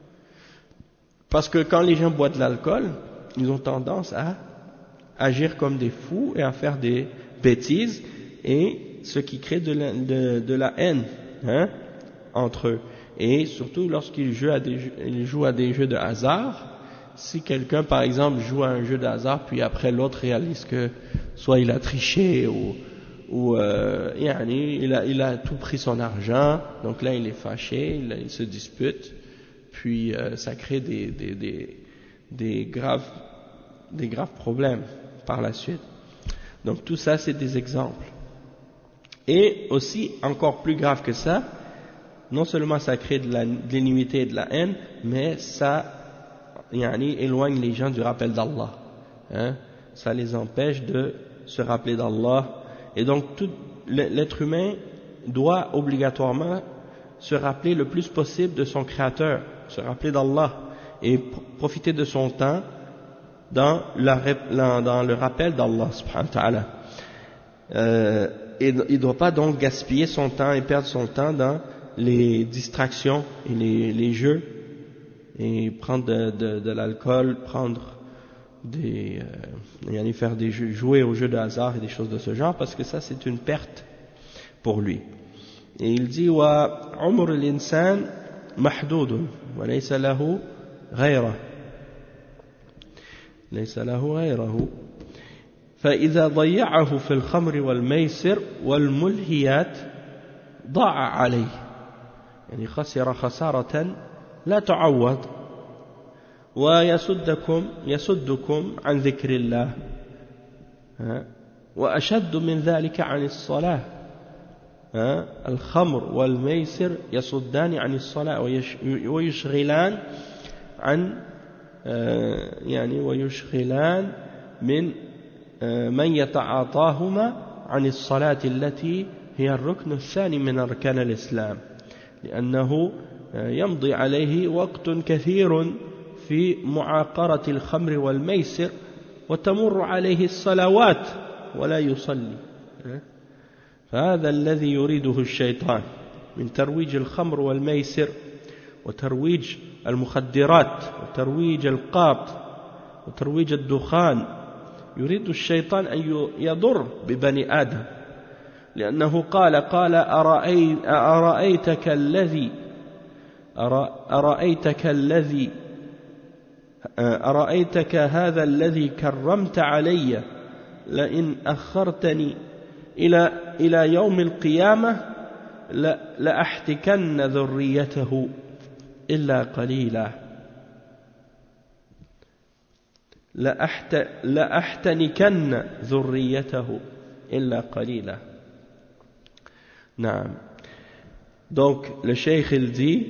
Parce que quand les gens boivent de l'alcool, ils ont tendance à agir comme des fous et à faire des bêtises, et ce qui crée de la, de, de la haine, hein, entre eux. Et surtout lorsqu'ils jouent à des, ils jouent à des jeux de hasard, si quelqu'un par exemple joue à un jeu de hasard puis après l'autre réalise que soit il a triché ou, ou euh, il, a, il a tout pris son argent, donc là il est fâché, il, il se dispute, puis euh, ça crée des, des, des, des, graves, des graves problèmes par la suite. Donc tout ça c'est des exemples. Et aussi, encore plus grave que ça, non seulement ça crée de, la, de l'inimité et de la haine, mais ça yani, éloigne les gens du rappel d'Allah, hein? Ça les empêche de se rappeler d'Allah, et donc tout l'être humain doit obligatoirement se rappeler le plus possible de son Créateur, se rappeler d'Allah et profiter de son temps dans, la, dans le rappel d'Allah subhanahu wa ta'ala. Euh, et il ne doit pas donc gaspiller son temps et perdre son temps dans les distractions et les, les jeux, et prendre de, de, de l'alcool, prendre des, euh, et aller faire des jeux, jouer aux jeux de hasard et des choses de ce genre, parce que ça c'est une perte pour lui. Et il dit wa umr al-insan mahdudun wa laysa lahu ghayra laysa lahu ghayrahu فإذا ضيعه في الخمر والميسر والملهيات ضاع عليه يعني خسر خسارة لا تعوض ويسدكم يسدكم عن ذكر الله وأشد من ذلك عن الصلاة الخمر والميسر يصدان عن الصلاة ويشغلان عن يعني ويشغلان من من يتعاطاهما عن الصلاة التي هي الركن الثاني من أركان الإسلام لأنه يمضي عليه وقت كثير في معاقرة الخمر والميسر وتمر عليه الصلوات ولا يصلي. فهذا الذي يريده الشيطان من ترويج الخمر والميسر وترويج المخدرات وترويج القاط وترويج الدخان. يريد الشيطان أن يضر ببني آدم لأنه قال قال أرأيتك الذي أرأيتك الذي أرأيتك هذا الذي كرمت علي لئن أخرتني إلى إلى يوم القيامة لأحتكن ذريته إلا قليلا لأحت لأحتنكن ذريته إلا قليلا. نعم. Donc le cheikh il dit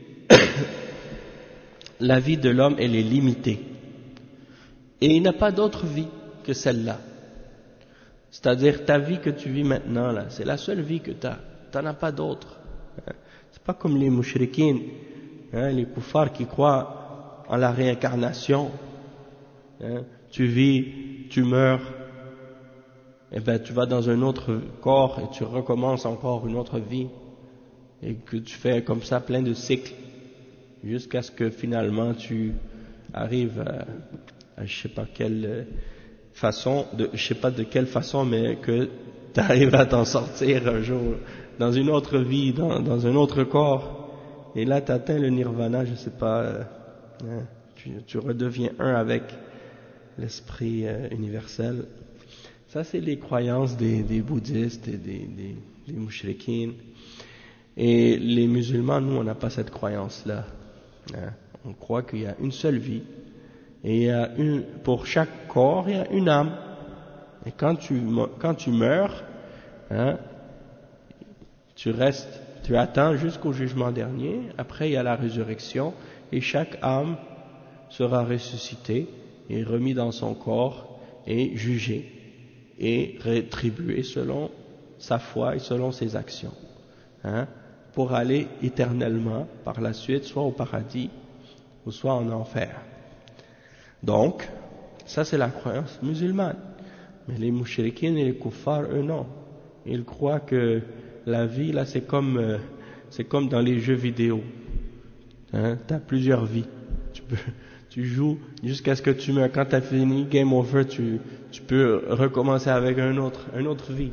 la vie de l'homme elle est limitée et il n'a pas d'autre vie que celle-là, c'est-à-dire ta vie que tu vis maintenant là, c'est la seule vie que tu as, tu n'en as pas d'autre. C'est pas comme les mouchrikines, hein, les kuffars qui croient en la réincarnation, hein, tu vis, tu meurs, et ben tu vas dans un autre corps et tu recommences encore une autre vie et que tu fais comme ça plein de cycles jusqu'à ce que finalement tu arrives à, à je sais pas quelle façon, de, je sais pas de quelle façon, mais que tu arrives à t'en sortir un jour dans une autre vie, dans, dans un autre corps, et là tu atteins le nirvana, je sais pas, euh, hein, tu, tu redeviens un avec l'esprit euh, universel. Ça c'est les croyances des, des bouddhistes et des, des, des mouchrikines. Et les musulmans, nous, on n'a pas cette croyance-là. Hein. On croit qu'il y a une seule vie. Et il y a une, pour chaque corps, il y a une âme. Et quand tu, quand tu meurs, hein, tu restes, tu attends jusqu'au jugement dernier. Après, il y a la résurrection. Et chaque âme sera ressuscitée et remise dans son corps et jugée et rétribuée selon sa foi et selon ses actions. Hein, pour aller éternellement par la suite soit au paradis ou soit en enfer. Donc ça c'est la croyance musulmane, mais les mouchrikines et les kuffars eux non, ils croient que la vie là c'est comme euh, c'est comme dans les jeux vidéo, hein, tu as plusieurs vies, tu peux tu joues jusqu'à ce que tu meurs, quand tu as fini game over, tu tu peux recommencer avec un autre une autre vie.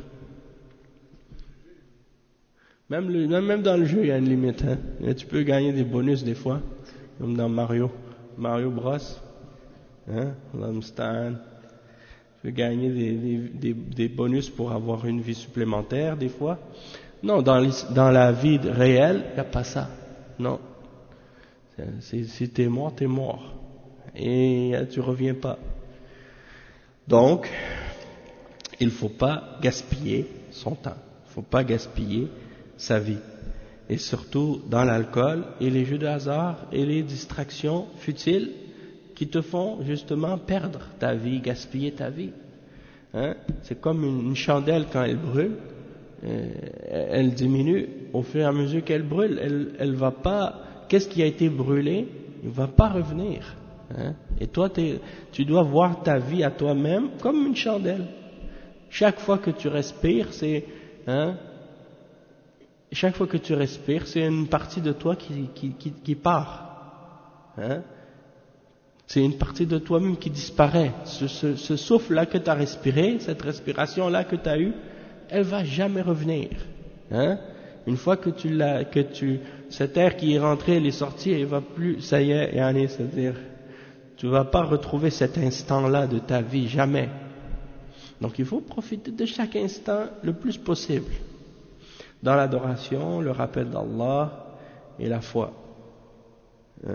Même, le, même dans le jeu, il y a une limite. Hein. Et tu peux gagner des bonus des fois, comme dans Mario, Mario Bros. Hein, tu peux gagner des, des, des, des bonus pour avoir une vie supplémentaire des fois. Non, dans, dans la vie réelle, il n'y a pas ça. Non. C'est, si tu es mort, tu es mort. Et tu ne reviens pas. Donc, il ne faut pas gaspiller son temps. Il ne faut pas gaspiller sa vie, et surtout dans l'alcool et les jeux de hasard et les distractions futiles qui te font justement perdre ta vie, gaspiller ta vie. Hein? C'est comme une, une chandelle quand elle brûle, euh, elle diminue au fur et à mesure qu'elle brûle, elle, elle va pas, qu'est-ce qui a été brûlé, il va pas revenir. Hein? Et toi, tu dois voir ta vie à toi-même comme une chandelle. Chaque fois que tu respires, c'est, hein, chaque fois que tu respires, c'est une partie de toi qui, qui, qui, qui part. Hein? C'est une partie de toi-même qui disparaît. Ce, ce, ce souffle-là que tu as respiré, cette respiration-là que tu as eue, elle va jamais revenir. Hein? Une fois que tu l'as, que tu, cet air qui est rentré, il est sorti, il va plus, ça y est, yani, c'est-à-dire, tu vas pas retrouver cet instant-là de ta vie, jamais. Donc il faut profiter de chaque instant le plus possible. Dans l'adoration, le rappel d'Allah et la foi. Hein?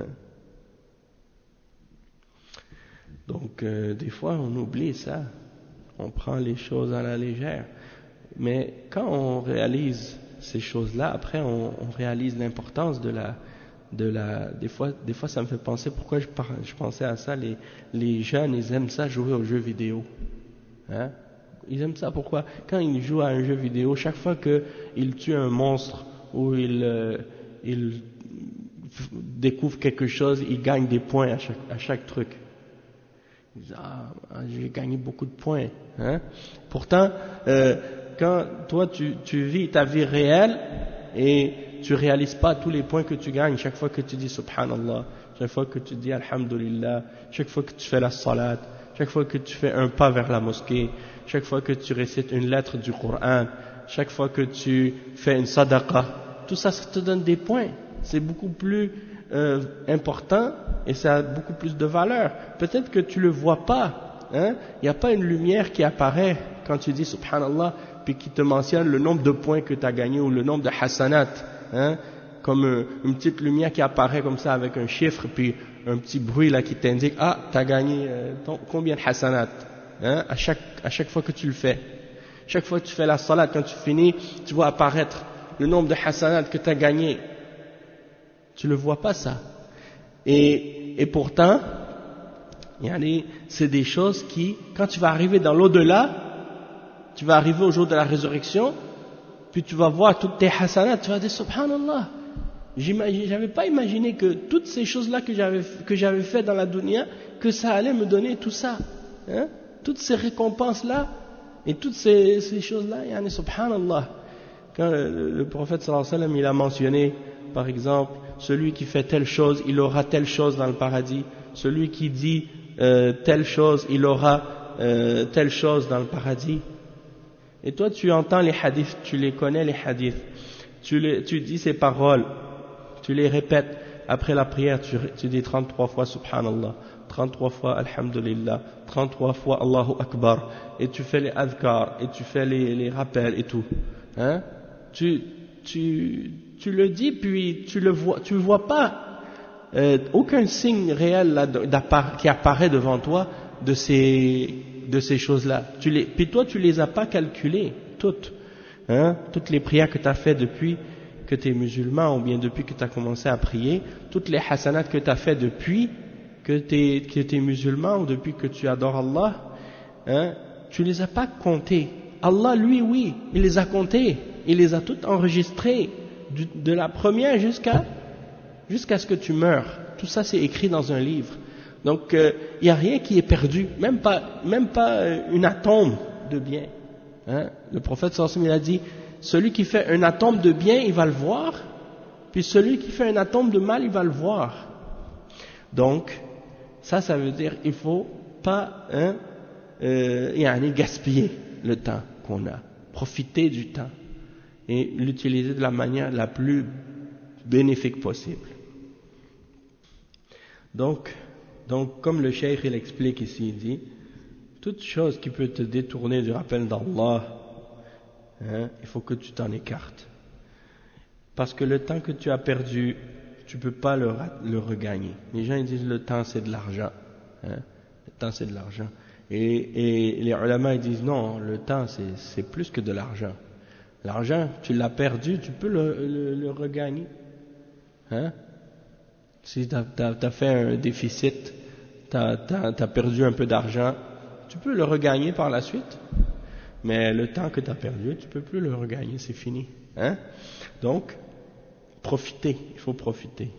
Donc, euh, des fois, on oublie ça. On prend les choses à la légère. Mais quand on réalise ces choses-là, après, on, on réalise l'importance de la, de la. Des fois, des fois, ça me fait penser. Pourquoi je, par, je pensais à ça. Les, les jeunes, ils aiment ça jouer aux jeux vidéo. Hein? Ils aiment ça. Pourquoi? Quand ils jouent à un jeu vidéo, chaque fois qu'ils tuent un monstre ou ils, euh, ils découvrent quelque chose, ils gagnent des points à chaque, à chaque truc. Ils disent, ah, j'ai gagné beaucoup de points. Hein? Pourtant, euh, quand toi tu, tu vis ta vie réelle et tu réalises pas tous les points que tu gagnes, chaque fois que tu dis Subhanallah, chaque fois que tu dis Alhamdulillah, chaque fois que tu fais la salat, chaque fois que tu fais un pas vers la mosquée, chaque fois que tu récites une lettre du Coran, chaque fois que tu fais une sadaqa, tout ça, ça te donne des points. c'est beaucoup plus euh, important et ça a beaucoup plus de valeur. Peut-être que tu le vois pas, hein, il n'y a pas une lumière qui apparaît quand tu dis subhanallah, puis qui te mentionne le nombre de points que tu as gagné ou le nombre de hasanat, hein, comme euh, une petite lumière qui apparaît comme ça avec un chiffre, puis un petit bruit là qui t'indique, ah, tu as gagné euh, ton, combien de hasanat, hein, à chaque, à chaque fois que tu le fais. Chaque fois que tu fais la salat, quand tu finis, tu vois apparaître le nombre de hasanat que tu as gagné. Tu ne le vois pas ça. Et, et pourtant, c'est des choses qui, quand tu vas arriver dans l'au-delà, tu vas arriver au jour de la résurrection, puis tu vas voir toutes tes hasanat, tu vas dire subhanallah. J'avais pas imaginé que toutes ces choses-là que j'avais que j'avais fait dans la dunya, que ça allait me donner tout ça, hein? Toutes ces récompenses-là et toutes ces, ces choses-là, yani subhanallah. Quand le, le prophète sallallahu alayhi wa sallam, il a mentionné, par exemple, celui qui fait telle chose, il aura telle chose dans le paradis. Celui qui dit euh, telle chose, il aura euh, telle chose dans le paradis. Et toi, tu entends les hadiths, tu les connais les hadiths, tu, les, tu dis ces paroles, tu les répètes. Après la prière, tu, tu dis trente-trois fois subhanallah, trente-trois fois alhamdulillah, trente-trois fois Allahu Akbar, et tu fais les adhkar, et tu fais les, les rappels et tout. Hein? Tu, tu, tu le dis, puis tu le vois, tu vois pas euh, aucun signe réel là, qui apparaît devant toi de ces, de ces choses-là. Tu les, puis toi, tu les as pas calculées toutes, hein? Toutes les prières que tu as fait depuis que tu es musulman, ou bien depuis que tu as commencé à prier, toutes les hasanats que tu as fait depuis que tu es musulman, ou depuis que tu adores Allah, hein? Tu les as pas comptées. Allah, lui, oui, il les a comptées, il les a toutes enregistrées, du, de la première jusqu'à jusqu'à ce que tu meurs. Tout ça, c'est écrit dans un livre. Donc, il euh, n'y a rien qui est perdu, même pas, même pas euh, une atome de bien. Hein? Le prophète sallallahu alayhi wa sallam, il a dit, celui qui fait un atome de bien, il va le voir, puis celui qui fait un atome de mal, il va le voir. Donc, ça, ça veut dire il faut pas hein, euh, yani gaspiller le temps qu'on a, profiter du temps et l'utiliser de la manière la plus bénéfique possible. Donc, donc comme le cheikh il explique ici, il dit, toute chose qui peut te détourner du rappel d'Allah, hein, il faut que tu t'en écartes. Parce que le temps que tu as perdu, tu ne peux pas le, le regagner. Les gens ils disent le temps c'est de l'argent. Hein, le temps c'est de l'argent. Et, et les ulama ils disent non, le temps c'est plus que de l'argent. L'argent, tu l'as perdu, tu peux le, le, le regagner. Hein? Si tu as fait un déficit, tu as, t'as, t'as perdu un peu d'argent, tu peux le regagner par la suite. Mais le temps que tu as perdu, tu ne peux plus le regagner, c'est fini. Hein? Donc, profitez, il faut profiter.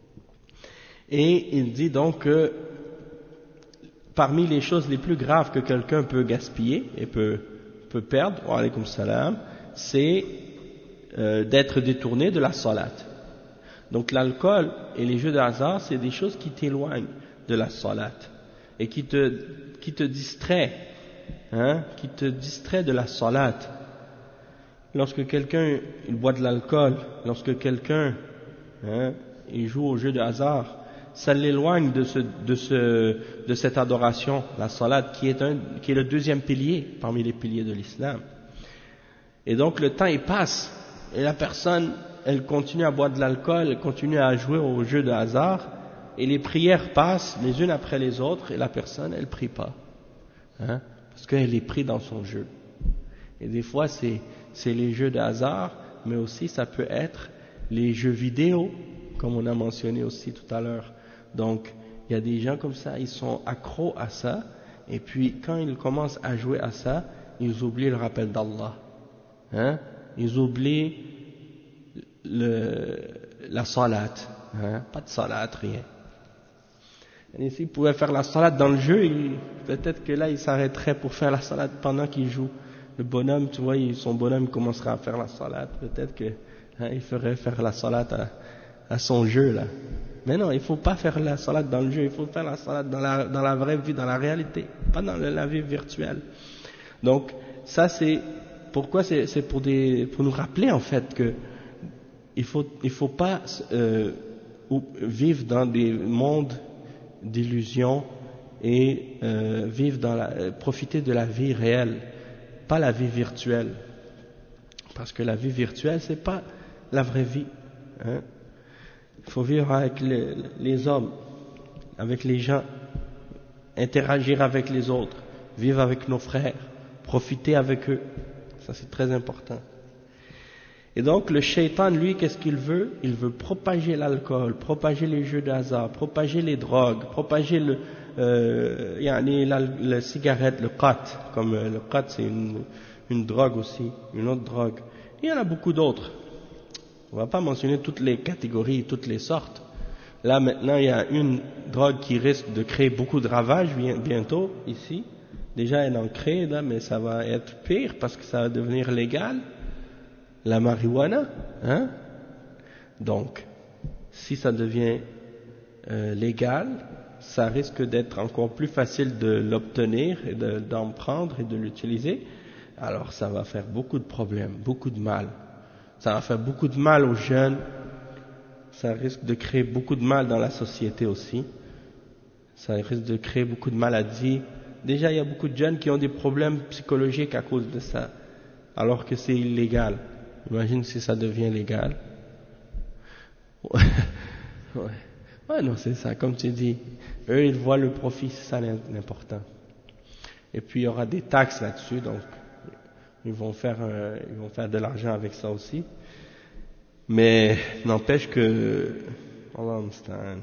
Et il dit donc que parmi les choses les plus graves que quelqu'un peut gaspiller et peut, peut perdre, wa alaykoum salam, c'est euh, d'être détourné de la salat. Donc l'alcool et les jeux de hasard, c'est des choses qui t'éloignent de la salat et qui te, qui te distraient, hein, qui te distraient de la salat. Lorsque quelqu'un il boit de l'alcool, lorsque quelqu'un hein, il joue au jeu de hasard, ça l'éloigne de, ce, de, ce, de cette adoration, la salat, qui est, un, qui est le deuxième pilier parmi les piliers de l'islam. Et donc le temps il passe, et la personne, elle continue à boire de l'alcool, elle continue à jouer au jeu de hasard, et les prières passent les unes après les autres, et la personne, elle prie pas, hein, parce qu'elle est prise dans son jeu. Et des fois, c'est, c'est les jeux de hasard, mais aussi ça peut être les jeux vidéo, comme on a mentionné aussi tout à l'heure. Donc, il y a des gens comme ça, ils sont accros à ça, et puis quand ils commencent à jouer à ça, ils oublient le rappel d'Allah. Hein? Ils oublient le, la salat, hein? Pas de salat, rien. Et s'ils pouvaient faire la salat dans le jeu, il, peut-être que là, ils s'arrêteraient pour faire la salat pendant qu'ils jouent. Le bonhomme, tu vois, il, son bonhomme commencerait à faire la salat, peut-être que hein, il ferait faire la salat à, à son jeu, là. Mais non, il ne faut pas faire la salat dans le jeu, il faut faire la salat dans la, dans la vraie vie, dans la réalité, pas dans le, la vie virtuelle. Donc, ça c'est... Pourquoi c'est, c'est pour, des, pour nous rappeler en fait que il faut, il faut pas euh, vivre dans des mondes d'illusions et euh, vivre dans la, euh, profiter de la vie réelle, pas la vie virtuelle, parce que la vie virtuelle c'est pas la vraie vie, hein. Il faut vivre avec les, les hommes, avec les gens, interagir avec les autres, vivre avec nos frères, profiter avec eux, ça c'est très important. Et donc le shaitan, lui, qu'est-ce qu'il veut? Il veut propager l'alcool, propager les jeux de hasard, propager les drogues, propager le, euh, yani la, la cigarette, le qat, comme euh, le qat c'est une, une drogue aussi, une autre drogue. Il y en a beaucoup d'autres. On ne va pas mentionner toutes les catégories, toutes les sortes. Là maintenant il y a une drogue qui risque de créer beaucoup de ravages bientôt ici. Déjà elle en crée là, mais ça va être pire parce que ça va devenir légal. La marijuana, hein? Donc, si ça devient euh, légal, ça risque d'être encore plus facile de l'obtenir et de, d'en prendre et de l'utiliser. Alors, ça va faire beaucoup de problèmes, beaucoup de mal. Ça va faire beaucoup de mal aux jeunes. Ça risque de créer beaucoup de mal dans la société aussi. Ça risque de créer beaucoup de maladies. Déjà, il y a beaucoup de jeunes qui ont des problèmes psychologiques à cause de ça, alors que c'est illégal. Imagine si ça devient légal. Ouais, ouais. Ouais, non, c'est ça, comme tu dis. Eux, ils voient le profit, c'est ça l'important. Et puis, il y aura des taxes là-dessus, donc ils vont faire, euh, ils vont faire de l'argent avec ça aussi. Mais n'empêche que, Allah m'staan,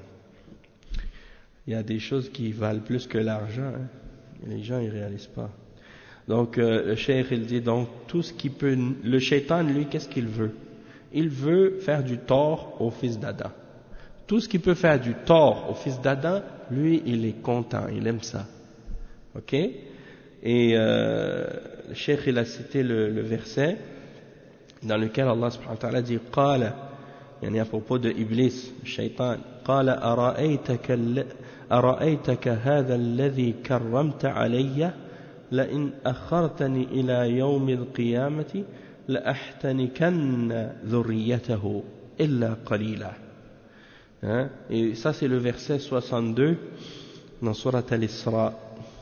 il y a des choses qui valent plus que l'argent, hein. Et les gens, ils réalisent pas. Donc euh, le cheikh il dit donc tout ce qui peut, le shaitan lui qu'est-ce qu'il veut? Il veut faire du tort au fils d'Adam. Tout ce qui peut faire du tort au fils d'Adam, lui il est content, il aime ça. Ok? Et euh, le cheikh il a cité le, le verset dans lequel Allah subhanahu wa ta'ala dit qala, yani à propos de Iblis, le shaitan, qala ara'aytaka ara'aytaka hadha alladhi karramta alayya لئن أخرتني إلى يوم القيامة لأحتنكن ذريته إلا قليلا. Hein? Et ça c'est le verset soixante-deux dans Surat Al-Isra.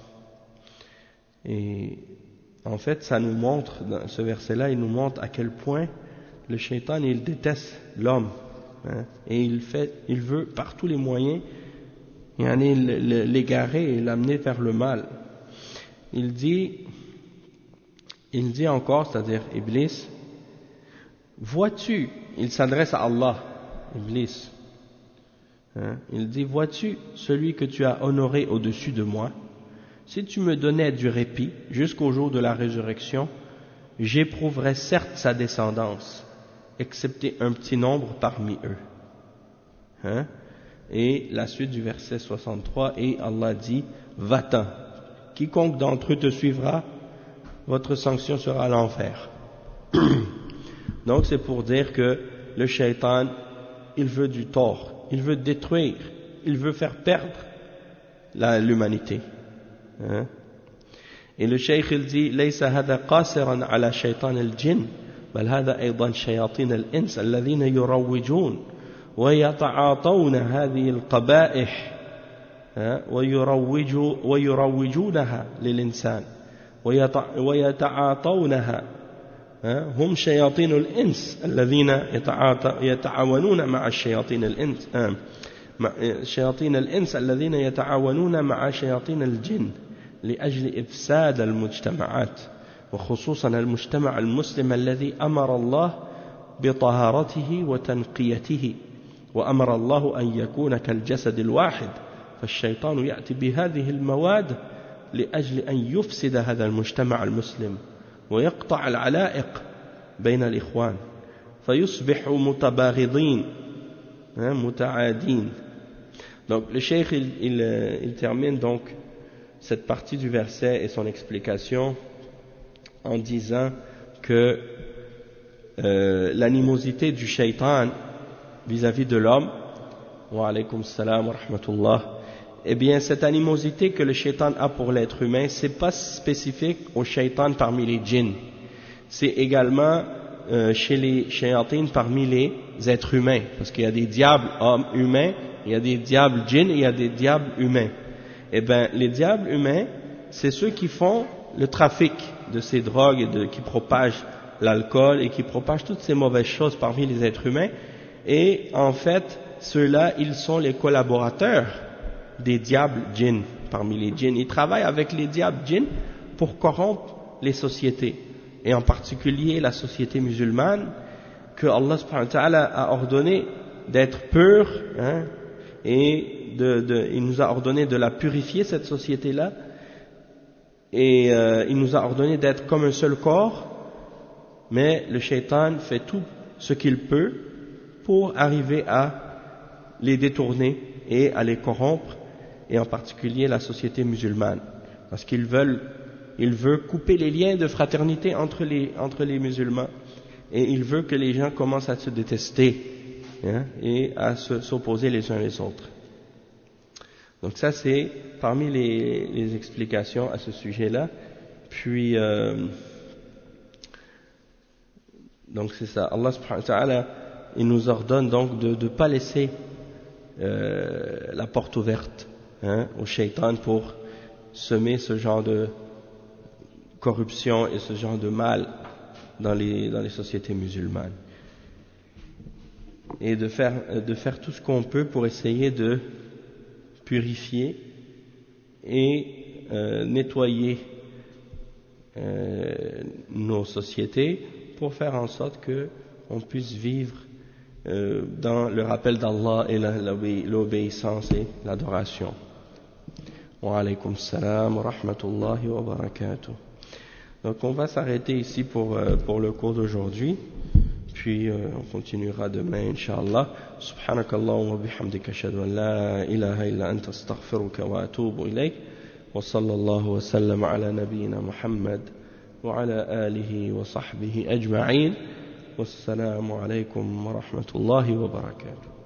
Et en fait ça nous montre, dans ce verset-là, il nous montre à quel point le shaitan il déteste l'homme, hein? Et il fait, il veut par tous les moyens l'égarer et l'amener vers le mal. Il dit, il dit encore, c'est-à-dire Iblis, vois-tu, il s'adresse à Allah, Iblis, hein, il dit, vois-tu celui que tu as honoré au-dessus de moi? Si tu me donnais du répit jusqu'au jour de la résurrection, j'éprouverais certes sa descendance, excepté un petit nombre parmi eux. Hein? Et la suite du verset soixante-trois, et Allah dit, va-t'en. Quiconque d'entre eux te suivra, votre sanction sera l'enfer. Donc c'est pour dire que le shaitan, il veut du tort, il veut détruire, il veut faire perdre l'humanité. Hein? Et le cheikh il dit ليس هذا قاصرا على شيطان الجن بل هذا أيضا شياطين الإنس الذين يروجون ويتعاطون هذه القبائح ويروج ويروجونها للإنسان ويتعاطونها هم شياطين الإنس الذين يتعاونون مع الشياطين الإنس شياطين الإنس الذين يتعاونون مع شياطين الجن لأجل إفساد المجتمعات وخصوصا المجتمع المسلم الذي أمر الله بطهارته وتنقيته وأمر الله أن يكون كالجسد الواحد فالشيطان يأتي بهذه المواد لأجل أن يفسد هذا المجتمع المسلم ويقطع العلائق بين الإخوان فيصبح متباغضين متعادين. Donc le cheikh il, il, il termine donc cette partie du verset et son explication en disant que euh, l'animosité du shaitan vis-à-vis de l'homme, wa alaykum salam wa rahmatullah, eh bien cette animosité que le shaitan a pour l'être humain, c'est pas spécifique au shaitan parmi les djinns, c'est également euh, chez les shayatines parmi les êtres humains, parce qu'il y a des diables hommes humains, il y a des diables djinns et il y a des diables humains. Eh bien, les diables humains, c'est ceux qui font le trafic de ces drogues et de, qui propagent l'alcool et qui propagent toutes ces mauvaises choses parmi les êtres humains. Et en fait, ceux-là, ils sont les collaborateurs des diables djinns parmi les djinns. Ils travaillent avec les diables djinns pour corrompre les sociétés, et en particulier la société musulmane, que Allah subhanahu wa ta'ala a ordonné d'être pure, hein, et de, de, il nous a ordonné de la purifier, cette société-là, et euh, il nous a ordonné d'être comme un seul corps, mais le shaitan fait tout ce qu'il peut pour arriver à les détourner et à les corrompre, et en particulier la société musulmane, parce qu'ils veulent il veut couper les liens de fraternité entre les, entre les musulmans, et il veut que les gens commencent à se détester, hein, et à se, s'opposer les uns les autres. Donc ça c'est parmi les, les explications à ce sujet-là. Puis euh, donc c'est ça, Allah subhanahu wa ta'ala, il nous ordonne donc de ne pas laisser euh, la porte ouverte, hein, au shaitan pour semer ce genre de corruption et ce genre de mal dans les, dans les sociétés musulmanes, et de faire, de faire tout ce qu'on peut pour essayer de purifier et euh, nettoyer euh, nos sociétés pour faire en sorte que on puisse vivre euh, dans le rappel d'Allah et la, l'obéissance et l'adoration. Wa alaykum salam wa rahmatullahi wa barakatuh. Donc on va s'arrêter ici pour, euh, pour le cours d'aujourd'hui, puis euh, on continuera demain incha'Allah. Subhanakallahumma wa bihamdika ashhadu an la ilaha illa anta astaghfiruka wa atubu ilayk, wa sallallahu wa sallam ala nabiyyina Muhammad wa ala alihi wa sahbihi ajma'in. Wassalamu alaykum wa rahmatullahi wa barakatuh.